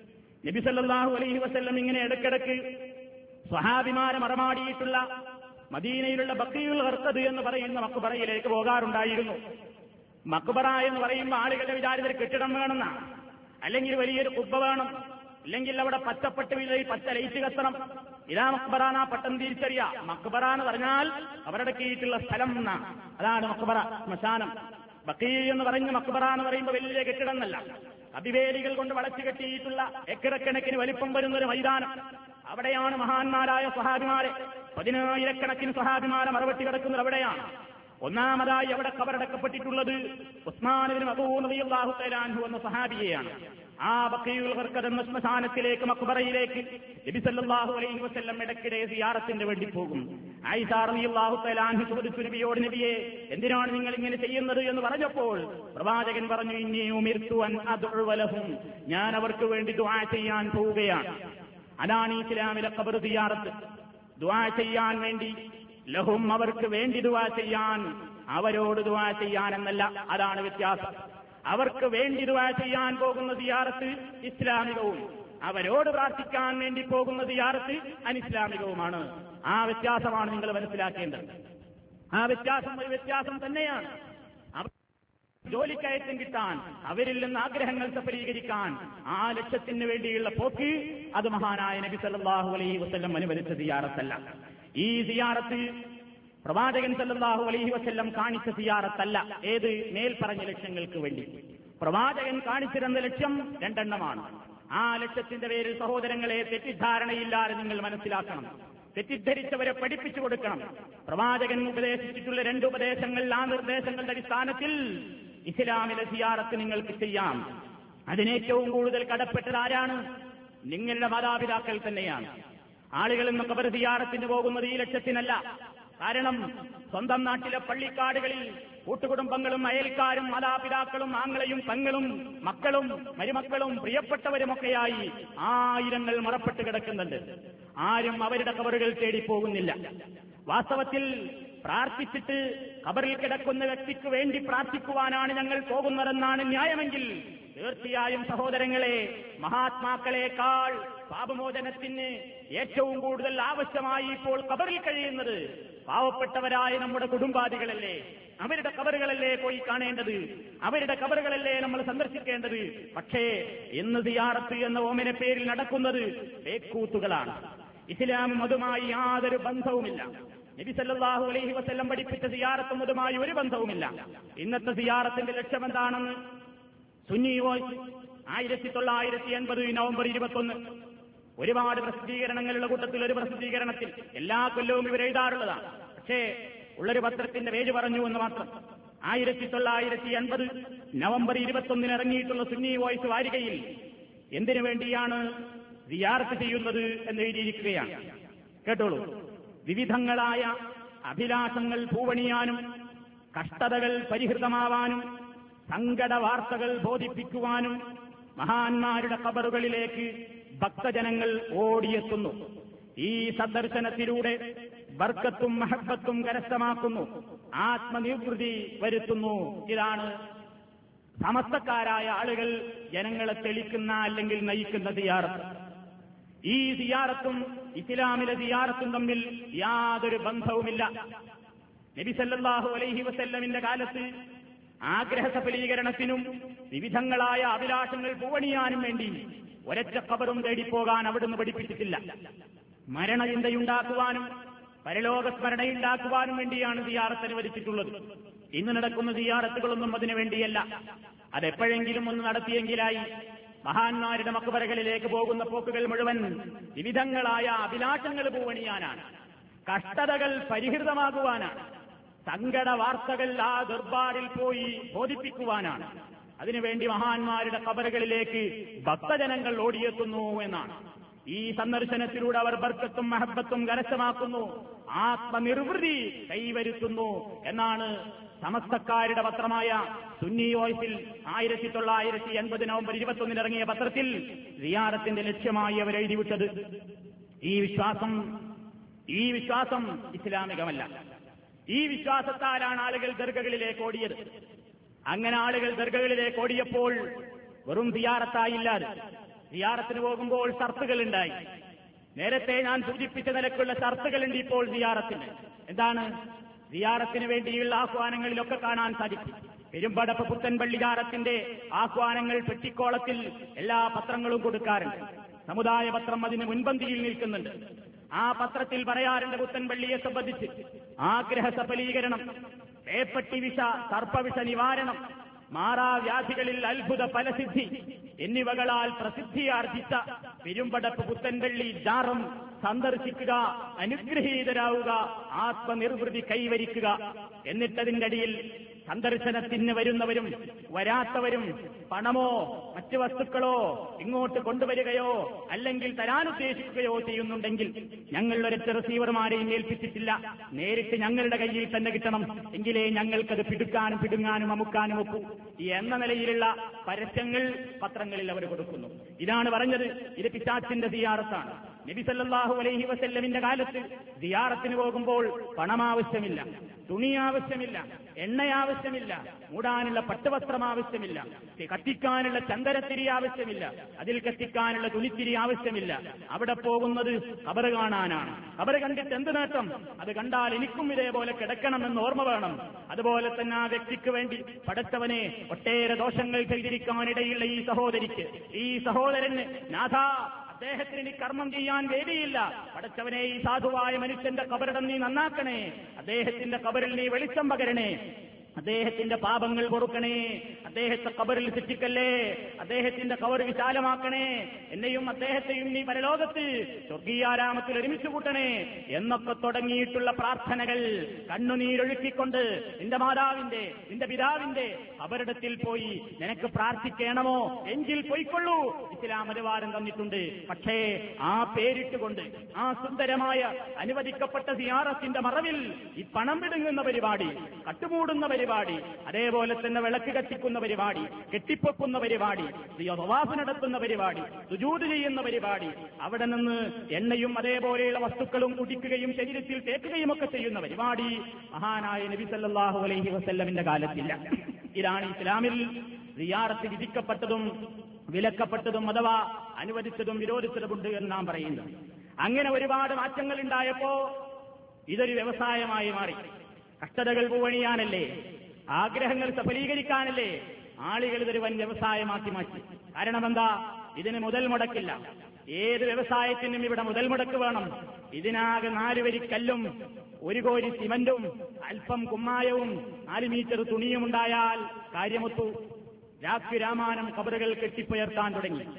നബി സല്ലല്ലാഹു അലൈഹി വസല്ലം ഇങ്ങനെ ഇടയ്ക്കിടയ്ക്ക് സ്വഹാബിമാരെ മറമാടിയിട്ടുള്ള മദീനയിലുള്ള ബഖീഉൽ ഖർഖദ് എന്ന് പറയുന്ന മക്ബറയിലേക്ക് പോകാറുണ്ടായിരുന്നു. മക്ബറ എന്ന് പറയുമ്പോൾ ആളുകളുടെ വിചാരിച്ച കെട്ടിടം വേണമെന്നാണ്, അല്ലെങ്കിൽ വലിയൊരു കുബ്ബ വേണം, ഇല്ലെങ്കിൽ അവിടെ പച്ചപ്പെട്ട് പച്ച ലൈറ്റ് കത്തണം. ഇതാ മക്ബറാന പട്ടം തിരിച്ചറിയ. മക്ബറ എന്ന് പറഞ്ഞാൽ അവരുടെ കീഴിലുള്ള സ്ഥലം എന്നാണ്. അതാണ് മക്ബറ, ശ്മശാനം. ബഖീ എന്ന് പറഞ്ഞ് മക്ബറ എന്ന് പറയുമ്പോൾ വലിയ കെട്ടിടം എന്നല്ല, അഭിവേലികൾ കൊണ്ട് വളച്ചു കെട്ടിയിട്ടുള്ള ഏക്കറക്കണക്കിന് വലിപ്പം വരുന്നൊരു മൈതാനം. അവിടെയാണ് മഹാന്മാരായ സ്വഹാബിമാരെ, 10,000-കണക്കിന് സ്വഹാബിമാരെ മറവെട്ടി കിടക്കുന്നത് അവിടെയാണ്. ഒന്നാമതായി അവിടെ ഖബറടക്കപ്പെട്ടിട്ടുള്ളത് ഉസ്മാൻ ഇബ്നു മഅ്ഊൻ റളിയല്ലാഹു തആല അൻഹു എന്ന സ്വഹാബിയെയാണ്. ആ ബഖീഉൽ ഖർഖദ് എന്ന ശ്മശാനത്തിലേക്ക്, മക്ബറയിലേക്ക് നബി സല്ലല്ലാഹു അലൈഹി വസല്ലം ഇടയ്ക്കിടെ സിയാറത്തിന് വേണ്ടി പോകും. ആയിഷ റളിയല്ലാഹു തആല അൻഹ ചോദിച്ചു നബിയോട്, നബിയെ എന്തിനാണ് നിങ്ങൾ ഇങ്ങനെ ചെയ്യുന്നത് എന്ന് പറഞ്ഞപ്പോൾ പ്രവാചകൻ പറഞ്ഞു, ഇന്നി ഉമിർതു അൻ അദ്ഉ ലഹും, ഞാൻ അവർക്ക് വേണ്ടി ദുആ ചെയ്യാൻ പോവുകയാണ്. അതാണ് ഇസ്ലാമിലെ ഖബർ സിയാറത്ത്. ദുആ ചെയ്യാൻ വേണ്ടി, ലഹും അവർക്ക് വേണ്ടി ദുആ ചെയ്യാൻ, അവരോട് ദുആ ചെയ്യാൻ എന്നല്ല. അതാണ് വ്യത്യാസം. അവർക്ക് വേണ്ടി ദുആ ചെയ്യാൻ പോകുന്ന സിയാറത്ത് ഇസ്ലാമികവും, അവരോട് പ്രാർത്ഥിക്കാൻ വേണ്ടി പോകുന്ന സിയാറത്ത് അനിസ്ലാമികവുമാണ്. ആ വ്യത്യാസമാണ് നിങ്ങൾ മനസ്സിലാക്കേണ്ടത്. ആ വ്യത്യാസം ഒരു വ്യത്യാസം തന്നെയാണ്. ജോലിക്കയറ്റം കിട്ടാൻ, അവരിൽ നിന്ന് ആഗ്രഹങ്ങൾ സഫലീകരിക്കാൻ, ആ ലക്ഷ്യത്തിന് വേണ്ടിയുള്ള പോക്ക് അത് മഹാനായ നബി സല്ലല്ലാഹു അലൈഹി വസല്ലം അനുവദിച്ച സിയാറത്തല്ല. ഈ സിയാറത്ത് പ്രവാചകൻ സല്ലല്ലാഹു അലൈഹി വസല്ലം കാണിച്ച സിയാറത്തല്ല. ഏത്? മേൽപ്പറഞ്ഞ ലക്ഷ്യങ്ങൾക്ക് വേണ്ടി പ്രവാചകൻ കാണിച്ചിരുന്ന ലക്ഷ്യം 2 എണ്ണമാണ്. ആ ലക്ഷ്യത്തിന്റെ പേരിൽ സഹോദരങ്ങളെ തെറ്റിദ്ധാരണയില്ലാതെ നിങ്ങൾ മനസ്സിലാക്കണം. തെറ്റിദ്ധരിച്ചവരെ പഠിപ്പിച്ചു കൊടുക്കണം. പ്രവാചകൻ ഉപദേശിച്ചിട്ടുള്ള 2 ഉപദേശങ്ങൾ, ആ നിർദ്ദേശങ്ങളുടെ അടിസ്ഥാനത്തിൽ ഇസ്ലാമിലെ സിയാറത്ത് നിങ്ങൾക്ക് ചെയ്യാം. അതിനേറ്റവും കൂടുതൽ കടപ്പെട്ടത് ആരാണ്? നിങ്ങളുടെ മാതാപിതാക്കൾ തന്നെയാണ്. ആളുകൾ ഇന്ന് ഖബർ സിയാറത്തിന് പോകുന്നത് ഈ ലക്ഷ്യത്തിനല്ല. കാരണം സ്വന്തം നാട്ടിലെ പള്ളിക്കാടുകളിൽ കൂട്ടുകുടുംബങ്ങളും അയൽക്കാരും മാതാപിതാക്കളും ആങ്ങളയും പെങ്ങളും മക്കളും മരുമക്കളും പ്രിയപ്പെട്ടവരുമൊക്കെയായി ആയിരങ്ങൾ മറപ്പെട്ട് കിടക്കുന്നുണ്ട്. ആരും അവരുടെ ഖബറുകൾ തേടി പോകുന്നില്ല. വാസ്തവത്തിൽ പ്രാർത്ഥിച്ചിട്ട് ഖബറിൽ കിടക്കുന്ന വ്യക്തിക്ക് വേണ്ടി പ്രാർത്ഥിക്കുവാനാണ് ഞങ്ങൾ പോകുന്നതെന്നാണ് ന്യായമെങ്കിൽ, തീർച്ചയായും സഹോദരങ്ങളെ, മഹാത്മാക്കളെക്കാൾ പാപമോചനത്തിന് ഏറ്റവും കൂടുതൽ ആവശ്യമായി ഇപ്പോൾ ഖബറിൽ കഴിയുന്നത് പാവപ്പെട്ടവരായ നമ്മുടെ കുടുംബാദികളല്ലേ? അവരുടെ ഖബറുകളല്ലേ പോയി കാണേണ്ടത്, അവരുടെ ഖബറുകളല്ലേ നമ്മൾ സന്ദർശിക്കേണ്ടത്. പക്ഷേ ഇന്ന് സിയാറത്ത് എന്ന ഓമന പേരിൽ നടക്കുന്നത് പേക്കൂത്തുകളാണ്. ഇസ്ലാമും അതുമായി യാതൊരു ബന്ധവുമില്ല. നബി സല്ലല്ലാഹു അലൈഹി വസല്ലം പഠിപ്പിച്ച സിയാറത്തും അതുമായി ഒരു ബന്ധവുമില്ല. ഇന്നത്തെ സിയാറത്തിന്റെ ലക്ഷ്യം എന്താണെന്ന് സുന്നി വോയ്സ് 1980 നവംബർ 21 ഒരുപാട് പ്രസിദ്ധീകരണങ്ങളുള്ള കൂട്ടത്തിൽ ഒരു പ്രസിദ്ധീകരണത്തിൽ എല്ലാ കൊല്ലവും ഇവർ എഴുതാറുള്ളതാണ്. പക്ഷേ ഉള്ളൊരു പത്രത്തിന്റെ പേജ് പറഞ്ഞു എന്ന് മാത്രം. 1980 നവംബർ 21 ഇറങ്ങിയിട്ടുള്ള സുന്നി വോയിസ് വാരികയിൽ എന്തിനു വേണ്ടിയാണ് സിയാറത്ത് ചെയ്യുന്നത് എന്ന് എഴുതിയിരിക്കുകയാണ്. കേട്ടോളൂ. വിവിധങ്ങളായ അഭിലാഷങ്ങൾ പൂവണിയാനും കഷ്ടതകൾ പരിഹൃതമാവാനും സങ്കട വാർത്തകൾ ബോധിപ്പിക്കുവാനും മഹാന്മാരുടെ ഖബറുകളിലേക്ക് ഭക്തജനങ്ങൾ ഓടിയെത്തുന്നു. ഈ സന്ദർശനത്തിലൂടെ ബർക്കത്തും മഹബത്തും കരസ്ഥമാക്കുന്നു, ആത്മനിവൃത്തി വരുത്തുന്നു. ഇതാണ് സമസ്തക്കാരായ ആളുകൾ ജനങ്ങളെ തെളിക്കുന്ന അല്ലെങ്കിൽ നയിക്കുന്ന സിയാറത്ത്. ഈ സിയാറത്തും ഇസ്ലാമിലെ സിയാറത്തും തമ്മിൽ യാതൊരു ബന്ധവുമില്ല. നബി സല്ലല്ലാഹു അലൈഹി വസല്ലമിന്റെ കാലത്ത് ആഗ്രഹ സഫലീകരണത്തിനും വിവിധങ്ങളായ അഭിലാഷങ്ങൾ പൂവണിയാനും വേണ്ടി ഒരൊറ്റ ഖബറും തേടിപ്പോകാൻ അവിടുന്ന് പഠിപ്പിച്ചിട്ടില്ല. മരണചിന്തയുണ്ടാക്കുവാനും പരലോകസ്മരണയുണ്ടാക്കുവാനും വേണ്ടിയാണ് സിയാറത്ത് അനുവദിച്ചിട്ടുള്ളത്. ഇന്ന് നടക്കുന്ന സിയാറത്തുകളൊന്നും അതിനു വേണ്ടിയല്ല. അതെപ്പോഴെങ്കിലും ഒന്ന് നടത്തിയെങ്കിലായി. മഹാന്മാരുടെ മക്ബറകളിലേക്ക് പോകുന്ന പോക്കുകൾ മുഴുവൻ വിവിധങ്ങളായ അഭിലാഷങ്ങൾ പൂവണിയാനാണ്, കഷ്ടതകൾ പരിഹൃതമാകുവാനാണ്, സങ്കട വാർത്തകൾ ആ ദർബാറിൽ പോയി ബോധിപ്പിക്കുവാനാണ്. അതിനുവേണ്ടി മഹാന്മാരുടെ ഖബറുകളിലേക്ക് ഭക്തജനങ്ങൾ ഓടിയെത്തുന്നു എന്നാണ്. ഈ സന്ദർശനത്തിലൂടെ അവർ ബർക്കത്തും മഹബത്തും കരസ്ഥമാക്കുന്നു, ആത്മനിർവൃതി കൈവരുത്തുന്നു എന്നാണ് സമസ്തക്കാരുടെ പത്രമായ സുന്നി വോയിസിൽ 1980 നവംബർ 21 ഇറങ്ങിയ പത്രത്തിൽ സിയാറത്തിന്റെ ലക്ഷ്യമായി അവർ എഴുതിവിട്ടത്. ഈ വിശ്വാസം ഇസ്ലാമികമല്ല. ഈ വിശ്വാസത്താലാണ് ആളുകൾ ദർഗകളിലേക്ക് ഓടിയത്. അങ്ങനെ ആളുകൾ ദർഗകളിലേക്ക് ഓടിയപ്പോൾ വെറും സിയാറത്തായില്ലാതെ സിയാറത്തിന് പോകുമ്പോൾ ഷർത്തുകൾ ഉണ്ടായി. നേരത്തെ ഞാൻ സൂചിപ്പിച്ച നിലക്കുള്ള ഷർത്തുകളുണ്ട് ഇപ്പോൾ സിയാറത്തിന്. എന്താണ്? സിയാറത്തിന് വേണ്ടിയുള്ള ആഹ്വാനങ്ങളിലൊക്കെ കാണാൻ സാധിക്കും. പെരുമ്പടപ്പ് പുത്തൻപള്ളി ജാറത്തിന്റെ ആഹ്വാനങ്ങൾ പെട്ടിക്കോളത്തിൽ എല്ലാ പത്രങ്ങളും കൊടുക്കാറുണ്ട്. സമുദായ പത്രം അതിന് മുൻപന്തിയിൽ നിൽക്കുന്നുണ്ട്. ആ പത്രത്തിൽ പറയാറുണ്ട് പുത്തൻപള്ളിയെ സംബന്ധിച്ച് ആഗ്രഹ സഫലീകരണം, പേപ്പട്ടി വിഷ, സർപ്പവിഷ നിവാരണം, മാറാവ്യാധികളിൽ അത്ഭുത ഫലസിദ്ധി എന്നിവകളാൽ പ്രസിദ്ധിയാർജിച്ച പെരുമ്പടപ്പ് പുത്തൻപള്ളി ജാറം സന്ദർശിക്കുക, അനുഗ്രഹീതരാവുക, ആത്മനിർവൃതി കൈവരിക്കുക. എന്നിട്ടതിന്റെ അടിയിൽ സന്ദർശനത്തിന് വരുന്നവരും വരാത്തവരും പണമോ മറ്റു വസ്തുക്കളോ ഇങ്ങോട്ട് കൊണ്ടുവരികയോ അല്ലെങ്കിൽ തരാനുദ്ദേശിക്കുകയോ ചെയ്യുന്നുണ്ടെങ്കിൽ ഞങ്ങൾ ഒരൊറ്റ റിസീവർമാരെയും ഏൽപ്പിച്ചിട്ടില്ല, നേരിട്ട് ഞങ്ങളുടെ കയ്യിൽ തന്നെ കിട്ടണം, എങ്കിലേ ഞങ്ങൾക്കത് പിടുങ്ങാനും അമുക്കാനും ഒക്കൂ എന്ന നിലയിലുള്ള പരസ്യങ്ങൾ പത്രങ്ങളിൽ അവർ കൊടുക്കുന്നു. ഇതാണ് പറഞ്ഞത്, ഇത് പിശാചിന്റെ സിയാറത്താണ്. നബി സല്ലല്ലാഹു അലൈഹി വസല്ലമിന്റെ കാലത്ത് സിയാറത്തിന് പോകുമ്പോൾ പണം ആവശ്യമില്ല, തുണി ആവശ്യമില്ല, എണ്ണ ആവശ്യമില്ല, മൂടാനുള്ള പട്ടുവസ്ത്രം ആവശ്യമില്ല, കത്തിക്കാനുള്ള ചന്ദനത്തിരി ആവശ്യമില്ല, അതിൽ കത്തിക്കാനുള്ള തുണിത്തിരി ആവശ്യമില്ല. അവിടെ പോകുന്നത് ഖബറ് കാണാനാണ്. ഖബറ് കണ്ടിട്ട് എന്ത് നേട്ടം? അത് കണ്ടാൽ എനിക്കും ഇതേപോലെ കിടക്കണമെന്ന് ഓർമ്മ വേണം. അതുപോലെ തന്നെ ആ വ്യക്തിക്ക് വേണ്ടി പടച്ചവനെ ഒട്ടേറെ ദോഷങ്ങൾ ചെയ്തിരിക്കാനിടയുള്ള ഈ സഹോദരിക്ക്, ഈ സഹോദരന് നാഥ അദ്ദേഹത്തിന് ഇനി കർമ്മം ചെയ്യാൻ വേദിയില്ല, പടച്ചവനെ ഈ സാധുവായ മനുഷ്യന്റെ ഖബറിടം നീ നന്നാക്കണേ, അദ്ദേഹത്തിന്റെ ഖബറിൽ നീ വെളിച്ചം പകരണേ, അദ്ദേഹത്തിന്റെ പാപങ്ങൾ പൊറുക്കണേ, അദ്ദേഹത്തെ ഖബറിൽ ശിക്ഷിക്കല്ലേ, അദ്ദേഹത്തിന്റെ ഖബർ വിശാലമാക്കണേ, എന്നെയും അദ്ദേഹത്തെയും നീ പരലോകത്ത് സ്വർഗീയാരാമത്തിൽ ഒരുമിച്ച് കൂട്ടണേ എന്നൊക്കെ തുടങ്ങിയിട്ടുള്ള പ്രാർത്ഥനകൾ കണ്ണുനീരൊഴുക്കിക്കൊണ്ട് നിന്റെ മാതാവിന്റെ നിന്റെ പിതാവിന്റെ ഖബറിടത്തിൽ പോയി നിനക്ക് പ്രാർത്ഥിക്കണമോ എങ്കിൽ പോയിക്കൊള്ളൂ, ഇസ്ലാം അനുവാദം തന്നിട്ടുണ്ട്. പക്ഷേ ആ പേരിട്ടുകൊണ്ട് ആ സുന്ദരമായ അനുവദിക്കപ്പെട്ട സിയാറത്തിന്റെ മറവിൽ ഈ പണം വിടുങ്ങുന്ന പരിപാടി, കട്ടുമൂടുന്ന പരിപാടി, അതേപോലെ തന്നെ വിളക്ക് കത്തിക്കുന്ന പരിപാടി, കെട്ടിപ്പൊക്കുന്ന പരിപാടി, തവാഫ് നടത്തുന്ന പരിപാടി, സുജൂദ് ചെയ്യുന്ന പരിപാടി, അവിടെ നിന്ന് എണ്ണയും അതേപോലെയുള്ള വസ്തുക്കളും കുടിക്കുകയും ശരീരത്തിൽ തേക്കുകയും ഒക്കെ ചെയ്യുന്ന പരിപാടി മഹാനായ നബി സല്ലല്ലാഹു അലൈഹി വസല്ലമിന്റെ കാലത്തില്ല. ഇതാണ് ഇസ്ലാമിൽ സിയാറത്ത് വിധിക്കപ്പെട്ടതും വിലക്കപ്പെട്ടതും അഥവാ അനുവദിച്ചതും വിരോധിച്ചതുമുണ്ട് എന്ന് നാം പറയുന്നത്. അങ്ങനെ ഒരുപാട് മാറ്റങ്ങൾ ഉണ്ടായപ്പോ ഇതൊരു വ്യവസായമായി മാറി. കഷ്ടതകൾ പൂവണിയാനല്ലേ, ആഗ്രഹങ്ങൾ സഫലീകരിക്കാനല്ലേ ആളുകൾ ഇതൊരു വൻ വ്യവസായമാക്കി മാറ്റി. കാരണം എന്താ? ഇതിന് മുതൽ മുടക്കില്ല. ഏത് വ്യവസായത്തിനും ഇവിടെ മുതൽ മുടക്ക് വേണം. ഇതിനാകെ 4 വരി കല്ലും 1 കോരി സിമന്റും അല്പം കുമ്മായവും 4 മീറ്റർ തുണിയും ഉണ്ടായാൽ കാര്യമൊത്തു. രാമാനം ഖബറുകൾ കെട്ടിപ്പുയർത്താൻ തുടങ്ങി.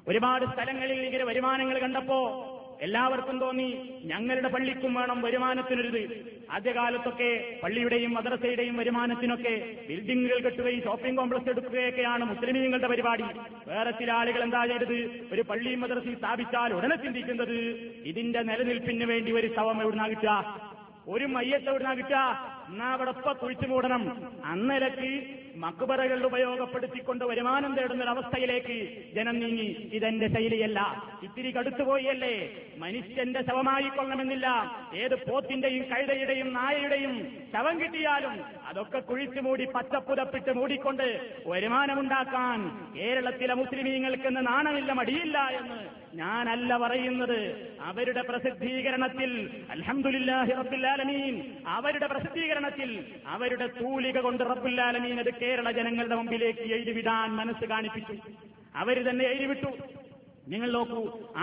ഒരുപാട് സ്ഥലങ്ങളിൽ ഇങ്ങനെ വരുമാനങ്ങൾ കണ്ടപ്പോ എല്ലാവർക്കും തോന്നി ഞങ്ങളുടെ പള്ളിക്കും വേണം വരുമാനത്തിനൊരിത്. ആദ്യകാലത്തൊക്കെ പള്ളിയുടെയും മദ്രസയുടെയും വരുമാനത്തിനൊക്കെ ബിൽഡിങ്ങുകൾ കെട്ടുകയും ഷോപ്പിംഗ് കോംപ്ലക്സ് എടുക്കുകയൊക്കെയാണ് മുസ്ലിമീങ്ങളുടെ പരിപാടി. വേറെ ചില ആളുകൾ എന്താ ചെയ്തത്? ഒരു പള്ളിയും മദ്രസയും സ്ഥാപിച്ചാൽ ഉടനെ ചിന്തിക്കുന്നത് ഇതിന്റെ നിലനിൽപ്പിന് വേണ്ടി ഒരു ശവം എവിടുന്നാ കിട്ടുക, ഒരു മയ്യത്ത് എവിടുന്നാ കിട്ടുക, എന്നാ അവിടെ ഇപ്പൊ കുഴിച്ചു മൂടണം. അന്നലക്ക് മക്ബറകൾ ഉപയോഗപ്പെടുത്തിക്കൊണ്ട് വരുമാനം തേടുന്നൊരവസ്ഥയിലേക്ക് ജനം നീങ്ങി. ഇതെന്റെ ശൈലിയല്ല, ഇത്തിരി കടുത്തുപോയല്ലേ. മനുഷ്യന്റെ ശവമായി കൊള്ളണമെന്നില്ല. ഏത് പോത്തിന്റെയും കഴുതയുടെയും നായയുടെയും ശവം കിട്ടിയാലും അതൊക്കെ കുഴിച്ചു മൂടി പച്ചപ്പുതപ്പിട്ട് മൂടിക്കൊണ്ട് വരുമാനമുണ്ടാക്കാൻ കേരളത്തിലെ മുസ്ലിമീങ്ങൾക്കെന്ന് നാണമില്ല, മടിയില്ല എന്ന് ഞാനല്ല പറയുന്നത്. അവരുടെ പ്രസിദ്ധീകരണത്തിൽ അൽഹംദുലില്ലാഹി റബ്ബിൽ ആലമീൻ, അവരുടെ പ്രസിദ്ധീകരണത്തിൽ അവരുടെ തൂലിക കൊണ്ട് റബ്ബുൽ ആലമീൻ അത് കേരള ജനങ്ങളുടെ മുമ്പിലേക്ക് എഴുതിവിടാൻ മനസ്സ് കാണിപ്പിച്ചു. അവർ തന്നെ എഴുതിവിട്ടു. നിങ്ങൾ നോക്കൂ,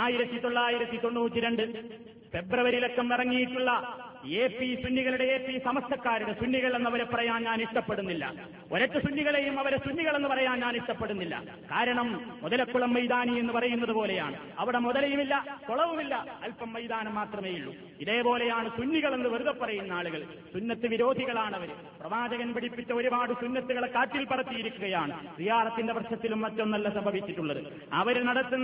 1992 ഫെബ്രുവരിയിലക്കം ഇറങ്ങിയിട്ടുള്ള AP സുന്നികളുടെ, AP സമസ്തക്കാരുടെ, സുന്നികൾ എന്നവരെ പറയാൻ ഞാൻ ഇഷ്ടപ്പെടുന്നില്ല. ഒരൊറ്റ സുന്നികളെയും അവരെ സുന്നികൾ എന്ന് പറയാൻ ഞാൻ ഇഷ്ടപ്പെടുന്നില്ല. കാരണം മുതലക്കുളം മൈതാനി എന്ന് പറയുന്നത് പോലെയാണ്. അവിടെ മുതലയുമില്ല, കുളവുമില്ല, അല്പം മൈതാനം മാത്രമേ ഉള്ളൂ. ഇതേപോലെയാണ് സുന്നികൾ എന്ന് വെറുതെ പറയുന്ന ആളുകൾ. സുന്നത്ത് വിരോധികളാണവർ. പ്രവാചകൻ പഠിപ്പിച്ച ഒരുപാട് സുന്നത്തുകളെ കാറ്റിൽ പറത്തിയിരിക്കുകയാണ്. സിയാറത്തിന്റെ വർഷത്തിലും മറ്റൊന്നല്ല സംഭവിച്ചിട്ടുള്ളത്. അവർ നടത്തുന്ന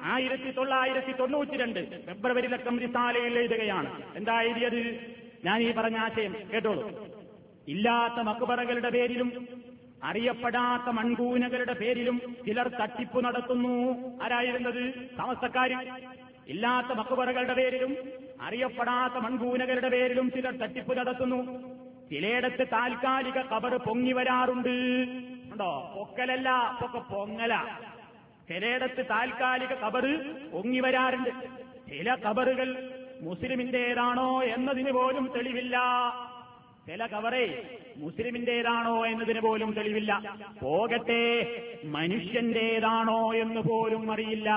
1992 ഫെബ്രുവരിയിലക്കം റിസാലയിൽ എഴുതുകയാണ്. എന്താ എഴുതിയത്? ഞാൻ ഈ പറഞ്ഞ ആശയം കേട്ടോളൂ. ഇല്ലാത്ത മക്ബറകളുടെ പേരിലും അറിയപ്പെടാത്ത മൺകൂനകളുടെ പേരിലും ചിലർ തട്ടിപ്പ് നടത്തുന്നു. ആരായിരുന്നത്? സമസ്തക്കാര്. ഇല്ലാത്ത മക്ബറകളുടെ പേരിലും അറിയപ്പെടാത്ത മൺകൂനകളുടെ പേരിലും ചിലർ തട്ടിപ്പ് നടത്തുന്നു. ചിലയിടത്ത് താൽക്കാലിക ഖബർ പൊങ്ങി വരാറുണ്ട്. ഉണ്ടോ? പൊക്കലല്ല, പൊങ്ങല. ചിലയിടത്ത് താൽക്കാലിക ഖബർ പൊങ്ങി വരാറുണ്ട്. ചില ഖബറുകൾ മുസ്ലിമിന്റേതാണോ എന്നതിന് പോലും തെളിവില്ല. ചില ഖബറേ മുസ്ലിമിന്റേതാണോ എന്നതിന് പോലും തെളിവില്ല. പോകട്ടെ, മനുഷ്യന്റേതാണോ എന്ന് പോലും അറിയില്ല.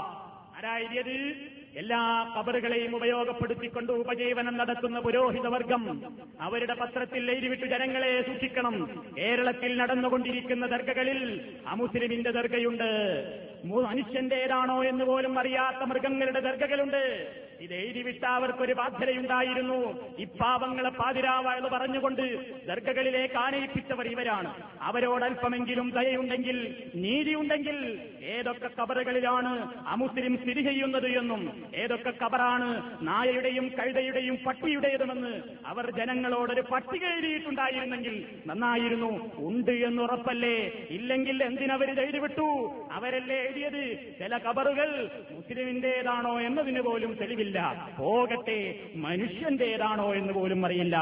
ആരായത്? എല്ലാ ഖബറുകളെയും ഉപയോഗപ്പെടുത്തിക്കൊണ്ട് ഉപജീവനം നടത്തുന്ന പുരോഹിതവർഗം അവരുടെ പത്രത്തിൽ എഴുതിവിട്ടു ജനങ്ങളെ സൂക്ഷിക്കണം. കേരളത്തിൽ നടന്നുകൊണ്ടിരിക്കുന്ന ദർഗകളിൽ അമുസ്ലിമിന്റെ ദർഗയുണ്ട്. മനുഷ്യന്റേതാണോ എന്ന് പോലും അറിയാത്ത മൃഗങ്ങളുടെ ദർഗകളുണ്ട്. ഇത് എഴുതിവിട്ട അവർക്കൊരു ബാധ്യതയുണ്ടായിരുന്നു. ഈ പാവങ്ങളെ പാതിരാവായെന്ന് പറഞ്ഞുകൊണ്ട് ദർഗകളിലേക്ക് ആനയിപ്പിച്ചവർ ഇവരാണ്. അവരോടൽപ്പമെങ്കിലും ദയയുണ്ടെങ്കിൽ, നീതിയുണ്ടെങ്കിൽ ഏതൊക്കെ ഖബറുകളിലാണ് അമുസ്ലിം സ്ഥിതി ചെയ്യുന്നത് എന്നും ഏതൊക്കെ ഖബറാണ് നായയുടെയും കഴുതയുടെയും പട്ടിയുടേതുമെന്ന് അവർ ജനങ്ങളോടൊരു പട്ടിക എഴുതിയിട്ടുണ്ടായിരുന്നെങ്കിൽ നന്നായിരുന്നു. ഉണ്ട് എന്നുറപ്പല്ലേ? ഇല്ലെങ്കിൽ എന്തിനവരിത് എഴുതിവിട്ടു? അവരല്ലേ എഴുതിയത്? ചില ഖബറുകൾ മുസ്ലിമിന്റേതാണോ എന്നതിന് പോലും തെളിവില്ല. പോകട്ടെ, മനുഷ്യന്റേതാണോ എന്ന് പോലും അറിയില്ല.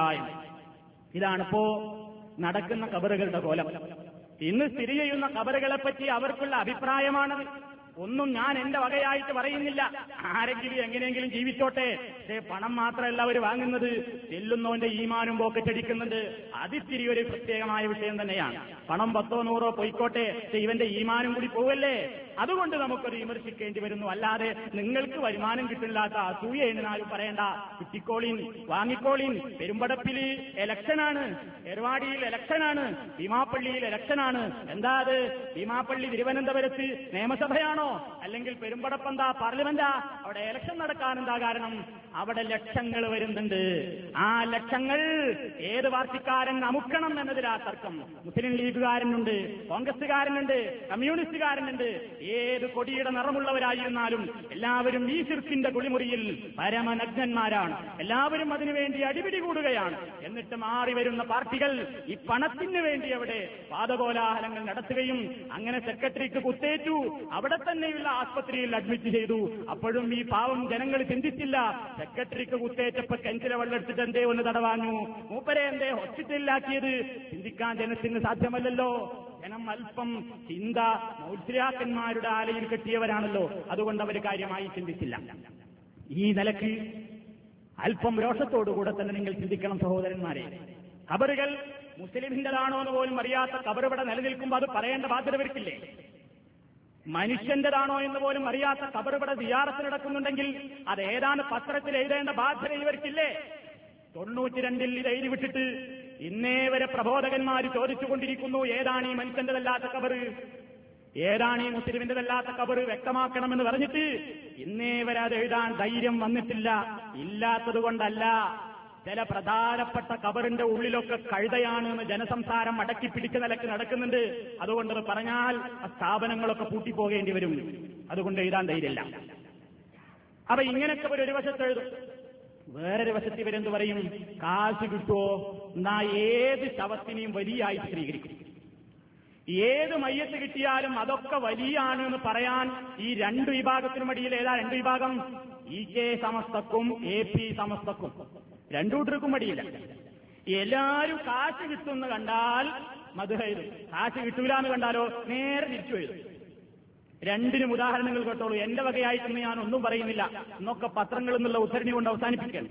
ഇതാണിപ്പോ നടക്കുന്ന ഖബറുകളുടെ കോലം. ഇന്ന് സ്ഥിതി ചെയ്യുന്ന ഖബറുകളെപ്പറ്റി അവർക്കുള്ള അഭിപ്രായമാണത്. ഒന്നും ഞാൻ എന്റെ വകയായിട്ട് പറയുന്നില്ല. ആരെങ്കിലും എങ്ങനെയെങ്കിലും ജീവിച്ചോട്ടെ. പക്ഷേ പണം മാത്രമല്ല അവർ വാങ്ങുന്നത്, ചെല്ലുന്നവന്റെ ഈമാനും പോക്കറ്റടിക്കുന്നുണ്ട്. അതിത്തിരി ഒരു പ്രത്യേകമായ വിഷയം തന്നെയാണ്. പണം 10 100 പോയിക്കോട്ടെ, ഇവന്റെ ഈമാനും കൂടി പോവല്ലേ? അതുകൊണ്ട് നമുക്കത് വിമർശിക്കേണ്ടി വരുന്നു. അല്ലാതെ നിങ്ങൾക്ക് വരുമാനം കിട്ടില്ലാത്ത അസൂയയാണ് നാലും പറയണ്ട. കിട്ടിക്കോളീൻ, വാങ്ങിക്കോളീൻ. പെരുമ്പടപ്പിൽ ഇലക്ഷനാണ്, എർവാടിയിൽ ഇലക്ഷനാണ്, ഭീമാപ്പള്ളിയിൽ ഇലക്ഷനാണ്. എന്താ അത്? ഭീമാപ്പള്ളി തിരുവനന്തപുരത്ത് നിയമസഭയാണോ അല്ലെങ്കിൽ പെരുമ്പടപ്പെന്താ പാർലമെന്റാ? അവിടെ ഇലക്ഷൻ നടക്കാൻ എന്താ കാരണം? അവിടെ ലക്ഷങ്ങൾ വരുന്നുണ്ട്. ആ ലക്ഷങ്ങൾ ഏത് പാർട്ടിക്കാരൻ അമുക്കണം എന്നതിലാ തർക്കം. മുസ്ലിം ലീഗുകാരനുണ്ട്, കോൺഗ്രസുകാരനുണ്ട്, കമ്മ്യൂണിസ്റ്റുകാരനുണ്ട്. ഏത് കൊടിയുടെ നിറമുള്ളവരായിരുന്നാലും എല്ലാവരും ഈ ശിർക്കിന്റെ കുളിമുറിയിൽ പരമനഗ്നന്മാരാണ്. എല്ലാവരും അതിനുവേണ്ടി അടിപിടി കൂടുകയാണ്. എന്നിട്ട് മാറി വരുന്ന പാർട്ടികൾ ഈ പണത്തിന് വേണ്ടി അവിടെ വാദകോലാഹലങ്ങൾ നടത്തുകയും അങ്ങനെ സെക്രട്ടറിക്ക് കുത്തേറ്റു, അവിടെ തന്നെയുള്ള ആസ്പത്രിയിൽ അഡ്മിറ്റ് ചെയ്തു. അപ്പോഴും ഈ പാവം ജനങ്ങൾ ചിന്തിച്ചില്ല, സെക്രട്ടറിക്ക് കുത്തേറ്റപ്പോ കിണറ്റിലെ വെള്ളെടുത്തിട്ട് എന്തേ ഒന്ന് തടവാഞ്ഞു, മൂപ്പരെ എന്തേ ഹോസ്പിറ്റലിലാക്കിയത്? ചിന്തിക്കാൻ ജനത്തിന് സാധ്യമല്ലല്ലോ. ജനം അല്പം ചിന്ത മൗൽസിയാക്കന്മാരുടെ ആലയിൽ കെട്ടിയവരാണല്ലോ. അതുകൊണ്ട് അവർ കാര്യമായി ചിന്തിച്ചില്ല. ഈ നിലയ്ക്ക് അല്പം രോഷത്തോടുകൂടെ തന്നെ നിങ്ങൾ ചിന്തിക്കണം സഹോദരന്മാരെ. ഖബറുകൾ മുസ്ലിമിന്റേതാണോ എന്ന് പോലും അറിയാത്ത ഖബർ ഇവിടെ നിലനിൽക്കുമ്പോൾ അത് പറയേണ്ട ബാധ്യത അവർക്കില്ലേ? മനുഷ്യന്റേതാണോ എന്ന് പോലും അറിയാത്ത ഖബർ ഇവിടെ സിയാറത്ത് നടക്കുന്നുണ്ടെങ്കിൽ അത് ഏതാണ് പത്രത്തിൽ എഴുതേണ്ട ബാധ്യത ഇവർക്കില്ലേ? 92 ഇത് എഴുതിവിട്ടിട്ട് ഇന്നേ വരെ പ്രബോധകന്മാർ ചോദിച്ചുകൊണ്ടിരിക്കുന്നു, ഏതാണ് ഈ മനുഷ്യന്റേതല്ലാത്ത ഖബർ? ഏതാണ് ഈ മുസ്ലിമിന്റെതല്ലാത്ത ഖബർ വ്യക്തമാക്കണമെന്ന് പറഞ്ഞിട്ട് ഇന്നേ വരെ അത് എഴുതാൻ ധൈര്യം വന്നിട്ടില്ല. ഇല്ലാത്തത് കൊണ്ടല്ല, ചില പ്രധാനപ്പെട്ട ഖബറിന്റെ ഉള്ളിലൊക്കെ കഴുതയാണ് എന്ന് ജനസംസാരം അടക്കി പിടിച്ച നിലക്ക് നടക്കുന്നുണ്ട്. അതുകൊണ്ട് അത് പറഞ്ഞാൽ ആ സ്ഥാപനങ്ങളൊക്കെ പൂട്ടിപ്പോകേണ്ടി വരും. അതുകൊണ്ട് എഴുതാൻ ധൈര്യമില്ല. അപ്പൊ ഇങ്ങനെയൊക്കെ ഒരു വശത്ത് എഴുതും. വേറൊരു വശത്ത് ഇവരെന്ത് പറയും? കാശ് കിട്ടുമോ എന്നാ ഏത് ശവത്തിനെയും വലിയായി ചിത്രീകരിക്കും. ഏത് മയ്യത്ത് കിട്ടിയാലും അതൊക്കെ വലിയാണ് എന്ന് പറയാൻ ഈ രണ്ടു വിഭാഗത്തിനും ഇടയിൽ ഏതാ രണ്ട് വിഭാഗം? EK സമസ്തക്കും AP സമസ്തക്കും. രണ്ടൂട്ടർക്കും മടിയില്ല. എല്ലാരും കാശ് കിട്ടുമെന്ന് കണ്ടാൽ മദ്ഹ് എഴുതും, കാശ് കിട്ടൂല എന്ന് കണ്ടാലോ നേരെ തിരിച്ചു എഴുതും. രണ്ടിനും ഉദാഹരണങ്ങൾ കേട്ടോളൂ. എന്റെ വകയായിട്ടൊന്നും ഞാൻ ഒന്നും പറയുന്നില്ല, എന്നൊക്കെ പത്രങ്ങളിൽ നിന്നുള്ള ഉദ്ധരണി കൊണ്ട് അവസാനിപ്പിക്കാൻ.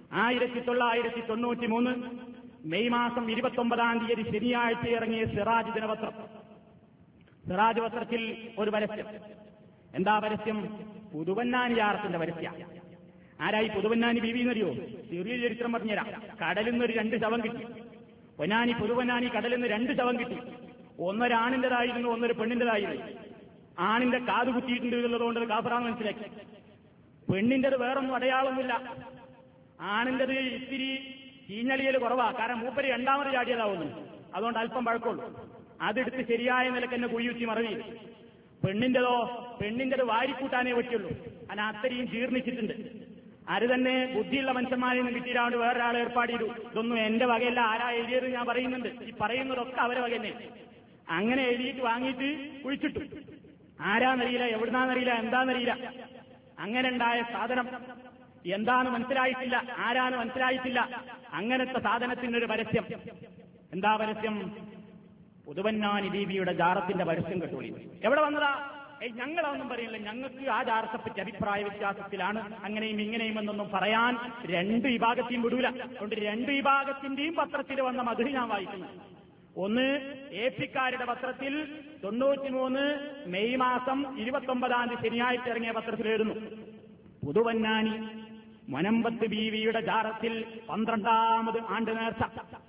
1993 മെയ് മാസം 29 ശനിയാഴ്ച ഇറങ്ങിയ സിറാജ് ദിനപത്രം. സിറാജ് പത്രത്തിൽ ഒരു പരസ്യം. എന്താ പരസ്യം? പുതുവന്നാനി ജാറത്തിന്റെ പരസ്യം. ആരായി പുതുവന്നാനി ബീവി എന്നറിയോ? ചെറിയ ചരിത്രം പറഞ്ഞുതരാം. കടലിൽ നിന്ന് 2 ശവം കിട്ടി. പുതുവന്നാനി കടലിൽ നിന്ന് 2 ശവം കിട്ടി. ഒന്നൊരാണിന്റേതായിരുന്നു, ഒന്നൊരു പെണ്ണിന്റേതായിരുന്നു. ആണിന്റെ കാത് കുത്തിയിട്ടുണ്ട് എന്നുള്ളതുകൊണ്ട് കാഫറാന്ന് മനസ്സിലാക്കി. പെണ്ണിന്റേത് വേറൊന്നും അടയാളമൊന്നുമില്ല. ആണിന്റേത് ഇത്തിരി ചീഞ്ഞളിയൽ കുറവാ, കാരണം മൂപ്പര് 2ാമത് ചാടിയതാവുന്നു, അതുകൊണ്ട് അല്പം പഴക്കമുള്ളൂ. അതെടുത്ത് ശരിയായ നിലക്ക് തന്നെ കുഴിയുത്തി മറവി. പെണ്ണിന്റേത് വാരിക്കൂട്ടാനേ പറ്റുള്ളൂ, അതിന് അത്രയും ജീർണിച്ചിട്ടുണ്ട്. അത് തന്നെ ബുദ്ധിയുള്ള മനുഷ്യന്മാരിൽ നിന്ന് കിട്ടിയിട്ടാണ്ട് വേറൊരാളെ ഏർപ്പാട് ചെയ്തു. ഇതൊന്നും എന്റെ വകയല്ല, ആരാ എഴുതിയത് ഞാൻ പറയുന്നുണ്ട്, ഈ പറയുന്നതൊക്കെ അവരെ വക തന്നെ. അങ്ങനെ എഴുതിയിട്ട് വാങ്ങിയിട്ട് കുഴിച്ചിട്ടു. ആരാന്നറിയില്ല, എവിടുന്നാന്നറിയില്ല, എന്താന്നറിയില്ല. അങ്ങനെ ഉണ്ടായ സാധനം എന്താന്ന് മനസ്സിലായിട്ടില്ല, ആരാന്ന് മനസ്സിലായിട്ടില്ല. അങ്ങനത്തെ സാധനത്തിനൊരു പരസ്യം. എന്താ പരസ്യം? പുതുവന്നാനി ബീവിയുടെ ജാറത്തിന്റെ പരസ്യം കേട്ടോളി. എവിടെ വന്നതാ? ഞങ്ങളൊന്നും പറയില്ല, ഞങ്ങൾക്ക് ആ ജാറത്തെപ്പറ്റി അഭിപ്രായ വ്യത്യാസത്തിലാണ്, അങ്ങനെയും ഇങ്ങനെയും എന്നൊന്നും പറയാൻ രണ്ട് വിഭാഗത്തെയും വിടൂല. അതുകൊണ്ട് രണ്ട് വിഭാഗത്തിന്റെയും പത്രത്തിൽ വന്ന മധുര ഞാൻ വായിക്കുന്നു. ഒന്ന് AP-ക്കാരുടെ പത്രത്തിൽ 93 മെയ് മാസം 29 ശനിയാഴ്ച ഇറങ്ങിയ പത്രത്തിൽ എഴുതുന്നു, പുതുവന്നാനി മൊനമ്പത്ത് ബീവിയുടെ ജാറത്തിൽ 12ാമത് ആണ്ട് നേർച്ച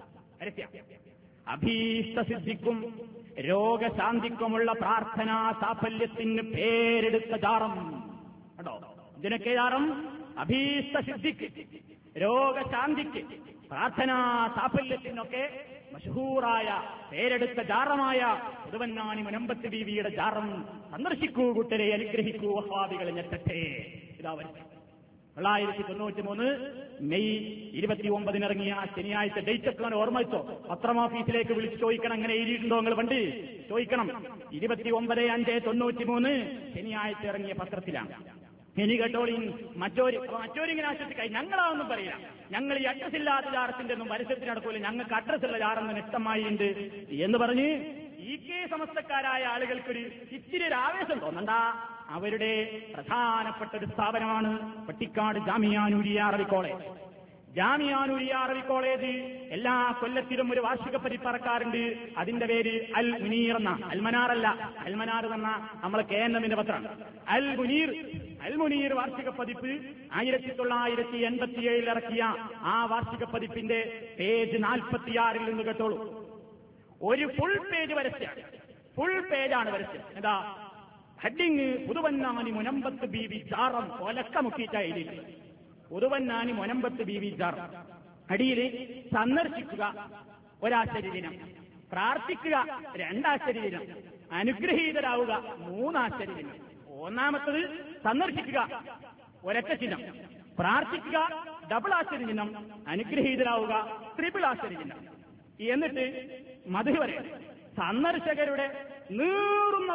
അഭീഷ്ടസിദ്ധിക്കും രോഗശാന്തിക്കുമുള്ള പ്രാർത്ഥനാ സാഫല്യത്തിന് പേരെടുത്ത ജാറം. കേട്ടോ, ഇതിനൊക്കെ ജാറം അഭീഷ്ടസിദ്ധിക്ക്, രോഗശാന്തിക്ക്, പ്രാർത്ഥനാ സാഫല്യത്തിനൊക്കെ മഷഹൂറായ പേരെടുത്ത ജാറമായ പുതുവന്നാനി മൊനമ്പത്ത് ബീവിയുടെ ജാറം സന്ദർശിക്കൂ കൂട്ടരെ, അനുഗ്രഹിക്കൂ വഹാബികളെ ഞെട്ടട്ടെ. ഇതാ വരുന്നത് 1993 മെയ് 29 ഇറങ്ങിയ ശനിയാഴ്ച. ഡേറ്റ് ഒക്കെ ഓർമ്മ വെച്ചോ, പത്രമോഫീസിലേക്ക് വിളിച്ച് ചോദിക്കണം, അങ്ങനെ എഴുതിയിട്ടുണ്ടോ നിങ്ങൾ പണ്ട് ചോദിക്കണം. 29/5/93 ശനിയാഴ്ച ഇറങ്ങിയ പത്രത്തിലാണ്. ഇനി കേട്ടോളി, മറ്റോരിങ്ങനെ ആശ്വസിക്കായി ഞങ്ങളാവൊന്നും പറയില്ല, ഞങ്ങൾ ഈ അഡ്രസ് ഇല്ലാത്ത ജാറത്തിന്റെ ഒന്നും പരസ്യത്തിന് നടക്കൂല, ഞങ്ങൾക്ക് അഡ്രസ് ഉള്ള ജാറെന്ന് വ്യക്തമായി ഉണ്ട് എന്ന് പറഞ്ഞ് EK സമസ്തക്കാരായ ആളുകൾക്കൊരു ഇത്തിരി ഒരു ആവേശം തോന്നണ്ട. അവരുടെ പ്രധാനപ്പെട്ട ഒരു സ്ഥാപനമാണ് പട്ടിക്കാട് ജാമിഅ നൂരിയ അറബി കോളേജ്. ജാമിഅ നൂരിയ അറബി കോളേജ് എല്ലാ കൊല്ലത്തിലും ഒരു വാർഷിക പതിപ്പിറക്കാറുണ്ട്. അതിന്റെ പേര് അൽ മുനീർ എന്ന, അൽമനാറല്ല, അൽമനാർ എന്ന നമ്മളെ KNM പത്രമാണ്. അൽ മുനീർ വാർഷിക പതിപ്പ് 1987 ഇറക്കിയ ആ വാർഷിക പതിപ്പിന്റെ പേജ് 46 നിന്ന് കേട്ടോളൂ. ഒരു ഫുൾ പേജ് പരസ്യമാണ്, ഫുൾ പേജാണ് പരസ്യം. എന്താ ഹെഡിങ്? പുതുവന്നാനി മൊനമ്പത്ത് ബീവി ജാറം ഒലക്ക മുക്കിയിട്ടാ എഴുതിയിട്ടുണ്ട്. പുതുവന്നാനി മൊനമ്പത്ത് ബീവി ജാറം. അടിയിൽ സന്ദർശിക്കുക ഒരാശ്ചര്യ ദിനം, പ്രാർത്ഥിക്കുക 2 ആശ്ചര്യ ദിനം, അനുഗ്രഹീതരാവുക 3 ആശ്ചര്യ ദിനം. ഒന്നാമത്തത് സന്ദർശിക്കുക ഒരൊറ്റ ചിഹ്നം, പ്രാർത്ഥിക്കുക ഡബിൾ ആശ്ചര്യ ചിഹ്നം, അനുഗ്രഹീതരാവുക ട്രിപ്പിൾ ആശ്ചര്യ ചിഹ്നം. എന്നിട്ട് മധു പറയാം, സന്ദർശകരുടെ നീറുന്ന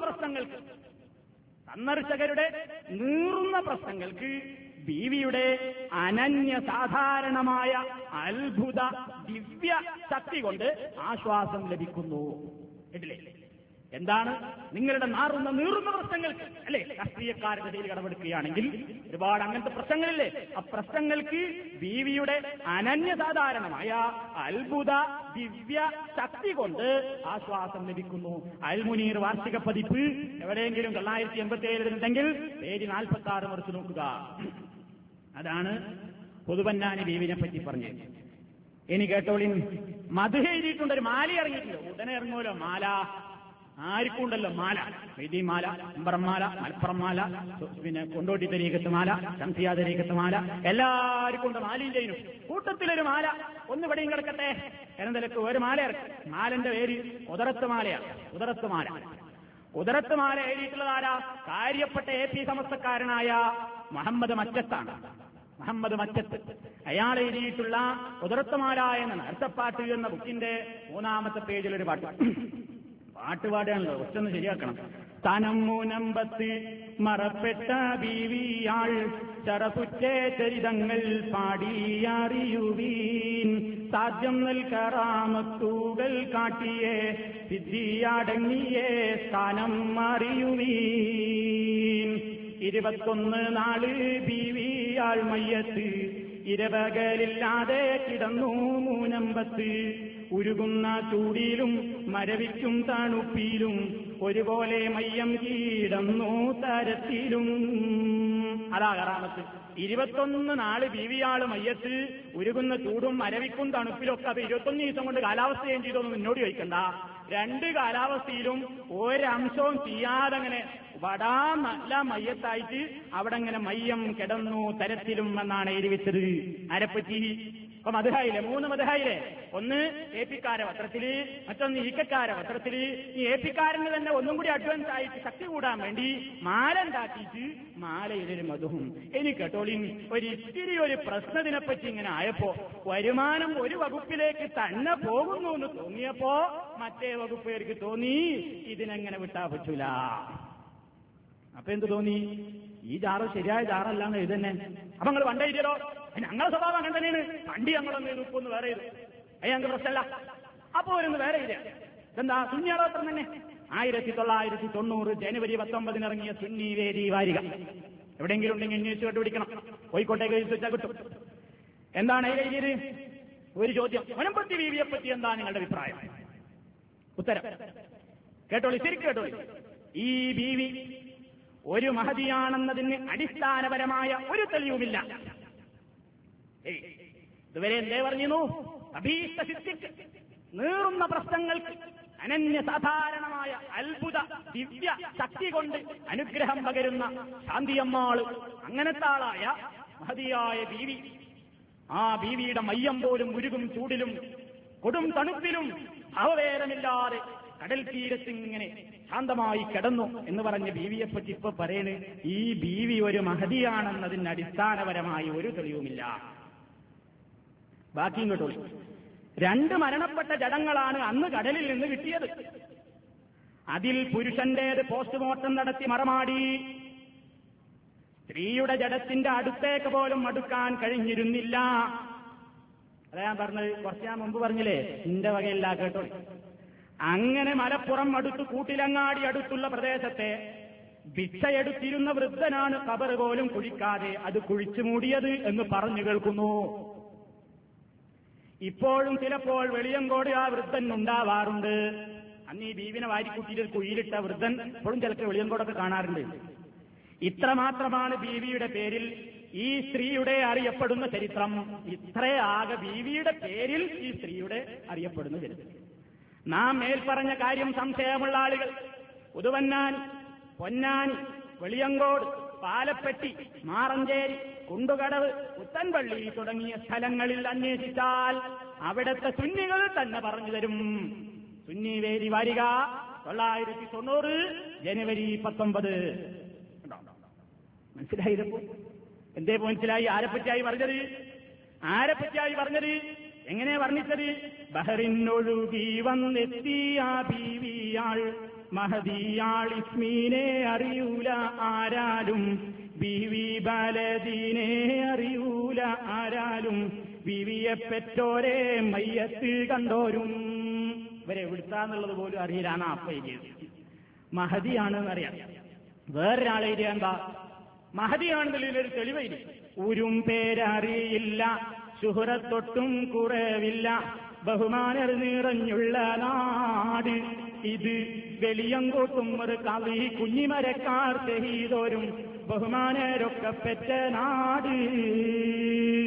പ്രശ്നങ്ങൾക്ക് ബീവിയുടെ അനന്യസാധാരണമായ അത്ഭുത ദിവ്യ ശക്തി കൊണ്ട് ആശ്വാസം ലഭിക്കുന്നു. കേട്ടില്ലേ? എന്താണ്? നിങ്ങളുടെ നീറുന്ന പ്രശ്നങ്ങൾക്ക് അല്ലെ, രാഷ്ട്രീയക്കാരുടെ ഇടയിൽ കടമെടുക്കുകയാണെങ്കിൽ ഒരുപാട് അങ്ങനത്തെ പ്രശ്നങ്ങളില്ലേ, ആ പ്രശ്നങ്ങൾക്ക് ബീവിയുടെ അനന്യസാധാരണമായ അത്ഭുത ദിവ്യ ശക്തി കൊണ്ട് ആശ്വാസം ലഭിക്കുന്നു. അൽ മുനീർ വാർഷിക പതിപ്പ് എവിടെയെങ്കിലും 1987 ഉണ്ടെങ്കിൽ പേജ് 46 മറിച്ച് നോക്കുക. അതാണ് പുതുവന്നാനി ബീവിനെ പറ്റി പറഞ്ഞത്. ഇനി കേട്ടോളിൻ, മധു എഴുതിയിട്ടുണ്ട്, ഒരു മാല ഇറങ്ങിയിട്ടുണ്ട്. ഉടനെ ഇറങ്ങുമല്ലോ മാല. ആർക്കും ഉണ്ടല്ലോ മാല, വൈദ്യ മാല, അമ്പറം മാല, മലപ്പുറം മാല, പിന്നെ കൊണ്ടോട്ടി തരീക്കത്ത് മാല, ശംസിയ തരീക്കത്ത് മാല, എല്ലാവർക്കും ഉണ്ട് മാലയും ചെയ്യുന്നു. കൂട്ടത്തിലൊരു മാല ഒന്ന് ഇവിടെയും കിടക്കട്ടെ എന്നതിലേക്ക് ഒരു മാല ഇറക്കും. മാലന്റെ പേര് ഉദറത്ത് മാലയാണ്. ഉദറത്ത് മാല. ഉദറത്ത് മാല എഴുതിയിട്ടുള്ളത് ആരാ? കാര്യപ്പെട്ട AP സമസ്തക്കാരനായ മുഹമ്മദ് മറ്റത്താണ്. മുഹമ്മദ് മറ്റത്ത് അയാൾ എഴുതിയിട്ടുള്ള ഉദറത്തുമാല എന്ന നേർച്ചപ്പാട്ട് എന്ന ബുക്കിന്റെ 3-ാമത്തെ പേജിലൊരു പാട്ടുപാടാണല്ലോ, ഒറ്റൊന്ന് ശരിയാക്കണം. തനം മൂനമ്പത്ത് മറപ്പെട്ട ബീവിയാൾ ചറപുറ്റേ ചരിതങ്ങൾ പാടിയറിയുവീൻ, സാധ്യം നൽകറാമത്തൂകൾ കാട്ടിയേ സിദ്ധിയടങ്ങിയേ സ്ഥാനം അറിയുവീൻ. 21 നാള് ബീവിയാൾ മയ്യത്ത് ഇരവകലില്ലാതെ കിടന്നു മൂനമ്പത്ത്, ഉരുകുന്ന ചൂടിലും മരവിക്കും തണുപ്പിലും ഒരുപോലെ മയ്യം കീടന്നു തരത്തിലും. അതാ കറാമത്ത്. 21 നാള് ബീവിയാള് മയ്യത്ത് ഉരുകുന്ന ചൂടും മരവിക്കും തണുപ്പിലൊക്കെ. അത് 21 ദിവസം കൊണ്ട് കാലാവസ്ഥ ചേഞ്ച് ചെയ്തൊന്നും മുന്നോട്ട് ചോദിക്കണ്ട. 2 കാലാവസ്ഥയിലും ഒരംശവും ചെയ്യാതെ അങ്ങനെ വടാ നല്ല മയ്യത്തായിട്ട് അവിടെ അങ്ങനെ മയ്യം കിടന്നു തരത്തിലും എന്നാണ് എഴുതി വെച്ചത്. ആരെപ്പറ്റി? അപ്പൊ മദ്ഹായിലെ 3 മദ്ഹായിലെ, ഒന്ന് AP-ക്കാരെ പത്രത്തില്, മറ്റൊന്ന് ഈക്കക്കാരെ പത്രത്തില്. ഈ AP-ക്കാരന് തന്നെ ഒന്നും കൂടി അഡ്വാൻസ് ആയിട്ട് ശക്തി കൂടാൻ വേണ്ടി മാല ഉണ്ടാക്കിയിട്ട് മാലയിലൊരു മധുവും. ഇനി കേട്ടോളിൻ, ഒരിത്തിരി ഒരു പ്രശ്നത്തിനെപ്പറ്റി ഇങ്ങനെ ആയപ്പോ വരുമാനം ഒരു വകുപ്പിലേക്ക് തന്നെ പോകുന്നു എന്ന് തോന്നിയപ്പോ മറ്റേ വകുപ്പുകാർക്ക് തോന്നി ഇതിനെങ്ങനെ വിട്ടാ പറ്റൂല. അപ്പൊ എന്ത് തോന്നി? ഈ ജാറ് ശരിയായ ജാറല്ലാന്ന് എഴുതന്നെ. അപ്പൊ നിങ്ങൾ പണ്ട് എഴുതിയല്ലോ, ഞങ്ങളുടെ സ്വഭാവം അങ്ങനെ തന്നെയാണ്. പണ്ടി ഞങ്ങളൊന്ന് എഴുതൊന്ന് വേറെ എഴുതും, അത് ഞങ്ങൾക്ക് പ്രശ്നമല്ല. അപ്പൊ അവരൊന്ന് വേറെ എഴുതിയ എന്താ? സുന്നിയാളോത്രം തന്നെ. 1990 ജനുവരി 19 ഇറങ്ങിയ സുന്നി വേദി വാരിക. എവിടെയെങ്കിലും ഉണ്ടെങ്കിൽ അന്വേഷിച്ച് കണ്ടുപിടിക്കണം. കോഴിക്കോട്ടേക്ക് എഴുതി വെച്ചാൽ കിട്ടും. എന്താണ് എഴുതിയത്? ഒരു ചോദ്യം, മുനമ്പത്തി ബീവിയെ പറ്റി എന്താ നിങ്ങളുടെ അഭിപ്രായം? ഉത്തരം കേട്ടോളി, ശരിക്കും കേട്ടോളി. ഈ ബീവി ഒരു മഹദിയാണെന്നതിന് അടിസ്ഥാനപരമായ ഒരു തെളിവുമില്ല. ഇതുവരെ എന്തേ പറഞ്ഞിരുന്നു? അഭീഷ്ടസിദ്ധിക്ക്, നീറുന്ന പ്രശ്നങ്ങൾക്ക് അനന്യ സാധാരണമായ അത്ഭുത ദിവ്യ ശക്തി കൊണ്ട് അനുഗ്രഹം പകരുന്ന ശാന്തിയമ്മാള്, അങ്ങനത്തെ ആളായ മഹദിയായ ബീവി. ആ ബീവിയുടെ മയ്യം പോലും ഉരുകും ചൂടിലും കൊടും തണുപ്പിലും ഭാവവേദമില്ലാതെ കടൽ തീരത്തിങ്ങനെ ശാന്തമായി കിടന്നു എന്ന് പറഞ്ഞ ബീവിയെപ്പറ്റി ഇപ്പൊ പറയണ്, ഈ ബീവി ഒരു മഹദിയാണെന്നതിന് അടിസ്ഥാനപരമായി ഒരു തെളിവുമില്ല. ബാക്കിയും കേട്ടോളി. 2 മരണപ്പെട്ട ജഡങ്ങളാണ് അന്ന് കടലിൽ നിന്ന് കിട്ടിയത്. അതിൽ പുരുഷന്റേത് പോസ്റ്റ്മോർട്ടം നടത്തി മറമാടി. സ്ത്രീയുടെ ജഡത്തിന്റെ അടുത്തേക്ക് പോലും അടുക്കാൻ കഴിഞ്ഞിരുന്നില്ല. അതാ ഞാൻ പറഞ്ഞത്, കുറച്ച് ഞാൻ മുമ്പ് പറഞ്ഞില്ലേ, നിന്റെ വകയില്ല കേട്ടോളി. അങ്ങനെ മലപ്പുറം അടുത്ത് കൂട്ടിലങ്ങാടി അടുത്തുള്ള പ്രദേശത്തെ ഭിക്ഷയെടുത്തിരുന്ന വൃദ്ധനാണ് ഖബർ പോലും കുഴിക്കാതെ അത് കുഴിച്ചു മൂടിയത് എന്ന് പറഞ്ഞു കേൾക്കുന്നു. ഇപ്പോഴും ചിലപ്പോൾ വെളിയങ്കോട് ആ വൃദ്ധൻ ഉണ്ടാവാറുണ്ട്. അന്ന് ഈ ബീവിനെ വാരിക്കുട്ടിയിൽ കുഴിയിലിട്ട വൃദ്ധൻ ഇപ്പോഴും ചിലപ്പോൾ വെളിയങ്കോടൊക്കെ കാണാറുണ്ട്. ഇത്രമാത്രമാണ് ബീവിയുടെ പേരിൽ ഈ സ്ത്രീയുടെ അറിയപ്പെടുന്ന ചരിത്രം. ഇത്രേ ആകെ ബീവിയുടെ പേരിൽ ഈ സ്ത്രീയുടെ അറിയപ്പെടുന്ന ചരിത്രം. നാം മേൽപ്പറഞ്ഞ കാര്യം സംശയമുള്ള ആളുകൾ പുതുവന്നാനി, പൊന്നാനി, വെളിയങ്കോട്, പാലപ്പെട്ടി, മാറഞ്ചേരി, കുണ്ടുകടവ്, പുത്തൻപള്ളി തുടങ്ങിയ സ്ഥലങ്ങളിൽ അന്വേഷിച്ചാൽ അവിടുത്തെ സുന്നികൾ തന്നെ പറഞ്ഞു തരും. സുന്നി വേദി വാരിക 1990 ജനുവരി 19. മനസ്സിലായപ്പോ എന്തേ മനസ്സിലായി? ആരെപ്പറ്റിയായി പറഞ്ഞത്? ആരെപ്പറ്റിയായി പറഞ്ഞത്? എങ്ങനെ വർണ്ണിച്ചത്? ബഹറിനൊഴുകി വന്നെത്തിയ ബീവിയാൾ മഹദിയാൾ ഇസ്മീനെ അറിയൂല ആരാലും, ബീവി ബലദീനെ അറിയൂല ആരാലും, ബീവിയെ പെറ്റോരെ മയ്യത്ത് കണ്ടോരും. ഇവരെ എവിടുത്താന്നുള്ളത് പോലും അറിയില്ലാണ് അപ്പ എഴുതിയത്. മഹദിയാണെന്ന് അറിയാം. വേറൊരാളെ എഴുതിയ എന്താ? മഹദിയാണെന്നുള്ളൊരു തെളിവെഴുതി. ഊരും പേരറിയില്ല, ശുഹറത്തൊട്ടും കുറവില്ല, ബഹുമാനർ നിറഞ്ഞുള്ള നാട് ഇത്, വെളിയങ്കോട്ടും ഒരു കവി കുഞ്ഞിമരക്കാർ ഷഹീദോരും ബഹുമാനരൊക്കെ പെറ്റ നാട്.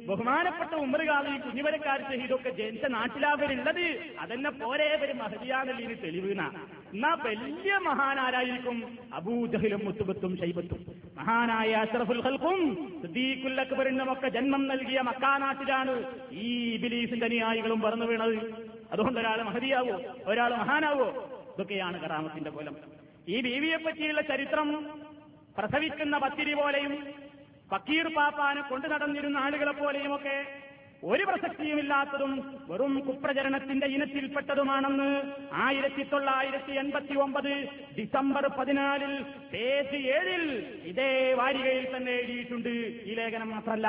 ബഹുമാനപ്പെട്ട ഉമർ ഖാദി, കുഞ്ഞിമരക്കാർ ഷഹീദൊക്കെ ജനിച്ച നാട്ടിലാവരുള്ളത്. അതെന്നെ പോരെ ഒരു മഹദിയാനല്ലീന് തെളിവുന. എന്നാ വലിയ മഹാനാരായിരിക്കും അബൂജഹലും മുത്തുബത്തും ഷൈബത്തും. മഹാനായ അഷ്റഫുൽ ഖൽഖും സിദ്ദീഖുൽ അക്ബറിനുമൊക്കെ ജന്മം നൽകിയ മക്കാ നാട്ടിലാണ് ഈ ഇബ്ലീസിന്റെ അനുയായികളും പറന്നു വീണത്. അതുകൊണ്ട് ഒരാൾ മഹദിയാവോ, ഒരാൾ മഹാനാവോ? ഇതൊക്കെയാണ് കറാമത്തിന്റെ ഫലം. ഈ ബീവിയെ പറ്റിയുള്ള ചരിത്രം പ്രസവിക്കുന്ന പത്തിരി പോലെയും ഫക്കീർ പാപ്പാനെ കൊണ്ടു നടന്നിരുന്ന ആളുകളെ പോലെയുമൊക്കെ ഒരു പ്രസക്തിയുമില്ലാത്തതും വെറും കുപ്രചരണത്തിന്റെ ഇനത്തിൽപ്പെട്ടതുമാണെന്ന് 1989 ഡിസംബർ 14 പേജ് 7 ഇതേ വാരികയിൽ തന്നെ എഴുതിയിട്ടുണ്ട്. ഈ ലേഖനം മാത്രമല്ല,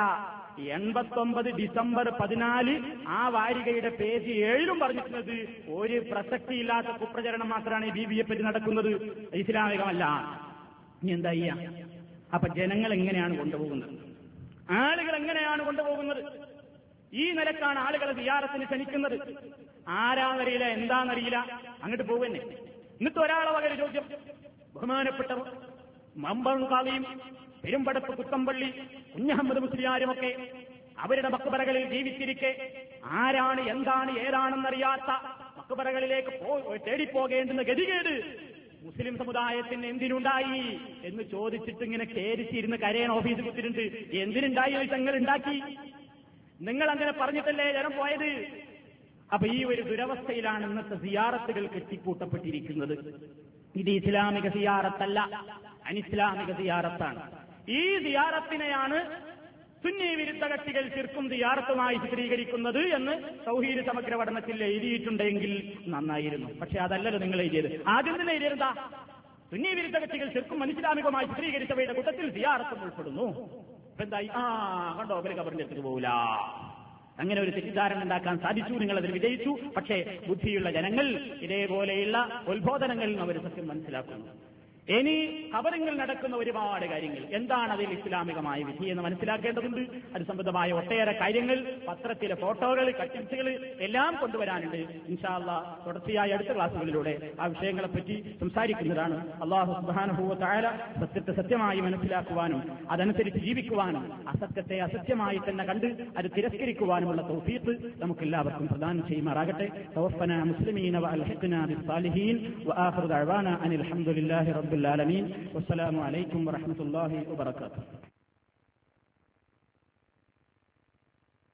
89 ഡിസംബർ 14 ആ വാരികയുടെ പേജ് 7 പറഞ്ഞിട്ടുള്ളത് ഒരു പ്രസക്തിയില്ലാത്ത കുപ്രചരണം മാത്രമാണ് ഈ ബീവിയെ പറ്റി നടക്കുന്നത്, ഇസ്ലാമികമല്ല. ഇനി എന്താ ചെയ്യാ? അപ്പൊ ജനങ്ങൾ എങ്ങനെയാണ് കൊണ്ടുപോകുന്നത്? ആളുകൾ എങ്ങനെയാണ് കൊണ്ടുപോകുന്നത്? ഈ നിലക്കാണ് ആളുകളെ സിയാറത്തിന് ക്ഷണിക്കുന്നത്. ആരാന്നറിയില്ല, എന്താണെന്നറിയില്ല, അങ്ങോട്ട് പോകുന്നേ. എന്നിട്ട് ഒരാളെ വകര് ചോദ്യം. ബഹുമാനപ്പെട്ട മമ്പം ഖാദിയും പെരുമ്പടപ്പ് കുത്തമ്പള്ളി കുഞ്ഞഹമ്മദ് മുസ്ലിയാരുമൊക്കെ അവരുടെ മക്ബറകളിൽ ജീവിച്ചിരിക്കെ ആരാണ്, എന്താണ്, ഏതാണെന്നറിയാത്ത മക്ബറകളിലേക്ക് തേടിപ്പോകേണ്ടുന്ന ഗതികേട് മുസ്ലിം സമുദായത്തിന് എന്തിനുണ്ടായി എന്ന് ചോദിച്ചിട്ട് ഇങ്ങനെ കേരിച്ചിരുന്ന് കരയൻ ഓഫീസിൽ കുത്തിരുണ്ട്. എന്തിനുണ്ടായി തങ്ങൾ ഉണ്ടാക്കി? നിങ്ങൾ അങ്ങനെ പറഞ്ഞിട്ടല്ലേ ജനം പോയത്? അപ്പൊ ഈ ഒരു ദുരവസ്ഥയിലാണ് ഇന്നത്തെ സിയാറത്തുകൾ കെട്ടിക്കൂട്ടപ്പെട്ടിരിക്കുന്നത്. ഇത് ഇസ്ലാമിക സിയാറത്തല്ല, അനിസ്ലാമിക സിയാറത്താണ്. ഈ സിയാറത്തിനെയാണ് സുന്നി വിരുദ്ധ കക്ഷികൾ ശിർക്കും സിയാറത്തുമായി ചിത്രീകരിക്കുന്നത് എന്ന് തൗഹീദ് സമഗ്ര പഠനത്തിൽ എഴുതിയിട്ടുണ്ടെങ്കിൽ നന്നായിരുന്നു. പക്ഷെ അതല്ലല്ലോ നിങ്ങൾ എഴുതിയത്. ആദ്യം തന്നെ എഴുതിയിരുന്നാ സുന്നി വിരുദ്ധ കക്ഷികൾ ശിർക്കും അനിസ്ലാമികമായി ചിത്രീകരിച്ചവയുടെ കൂട്ടത്തിൽ സിയാറത്തും ഉൾപ്പെടുന്നു. എന്തായി? കണ്ടോ, അവര് കബറിന്റെ അടുത്ത് പോകൂല. അങ്ങനെ ഒരു തെറ്റിദ്ധാരണ ഉണ്ടാക്കാൻ സാധിച്ചു. നിങ്ങൾ അതിൽ വിജയിച്ചു. പക്ഷേ ബുദ്ധിയുള്ള ജനങ്ങൾ ഇതേപോലെയുള്ള ഉത്ബോധനങ്ങളിൽ അവർ സത്യം മനസ്സിലാക്കുന്നു. ഇനി ഖബറിൽ നടക്കുന്ന ഒരുപാട് കാര്യങ്ങൾ, എന്താണ് അതിൽ ഇസ്ലാമികമായ വിധി എന്ന് മനസ്സിലാക്കേണ്ടതുണ്ട്. അത് സംബന്ധമായ ഒട്ടേറെ കാര്യങ്ങൾ, പത്രത്തിലെ ഫോട്ടോകൾ, കട്ടിങ്സുകൾ എല്ലാം കൊണ്ടുവരാനുണ്ട്. ഇൻഷാ അല്ലാഹ് തുടർച്ചയായ അടുത്ത ക്ലാസുകളിലൂടെ ആ വിഷയങ്ങളെപ്പറ്റി സംസാരിക്കുന്നതാണ്. അല്ലാഹു സുബ്ഹാനഹു വ തആല സത്യത്തെ സത്യമായി മനസ്സിലാക്കുവാനും അതനുസരിച്ച് ജീവിക്കുവാനും അസത്യത്തെ അസത്യമായി തന്നെ കണ്ട് അത് തിരസ്കരിക്കുവാനുമുള്ള തൗഫീഖ് നമുക്കെല്ലാവർക്കും പ്രദാനം ചെയ്യുമാറാകട്ടെ. തവഫനാ മുസ്ലിമീന വഅൽഹിഖ്നാ ബിസ്സാലിഹീൻ വആഖിറു ദഅവാനാ അനിൽ ഹംദുലില്ലാഹി റബ്ബിൽ ആലമീൻ. വസ്സലാമു അലൈക്കും വറഹ്മത്തുള്ളാഹി വബറകാതുഹു.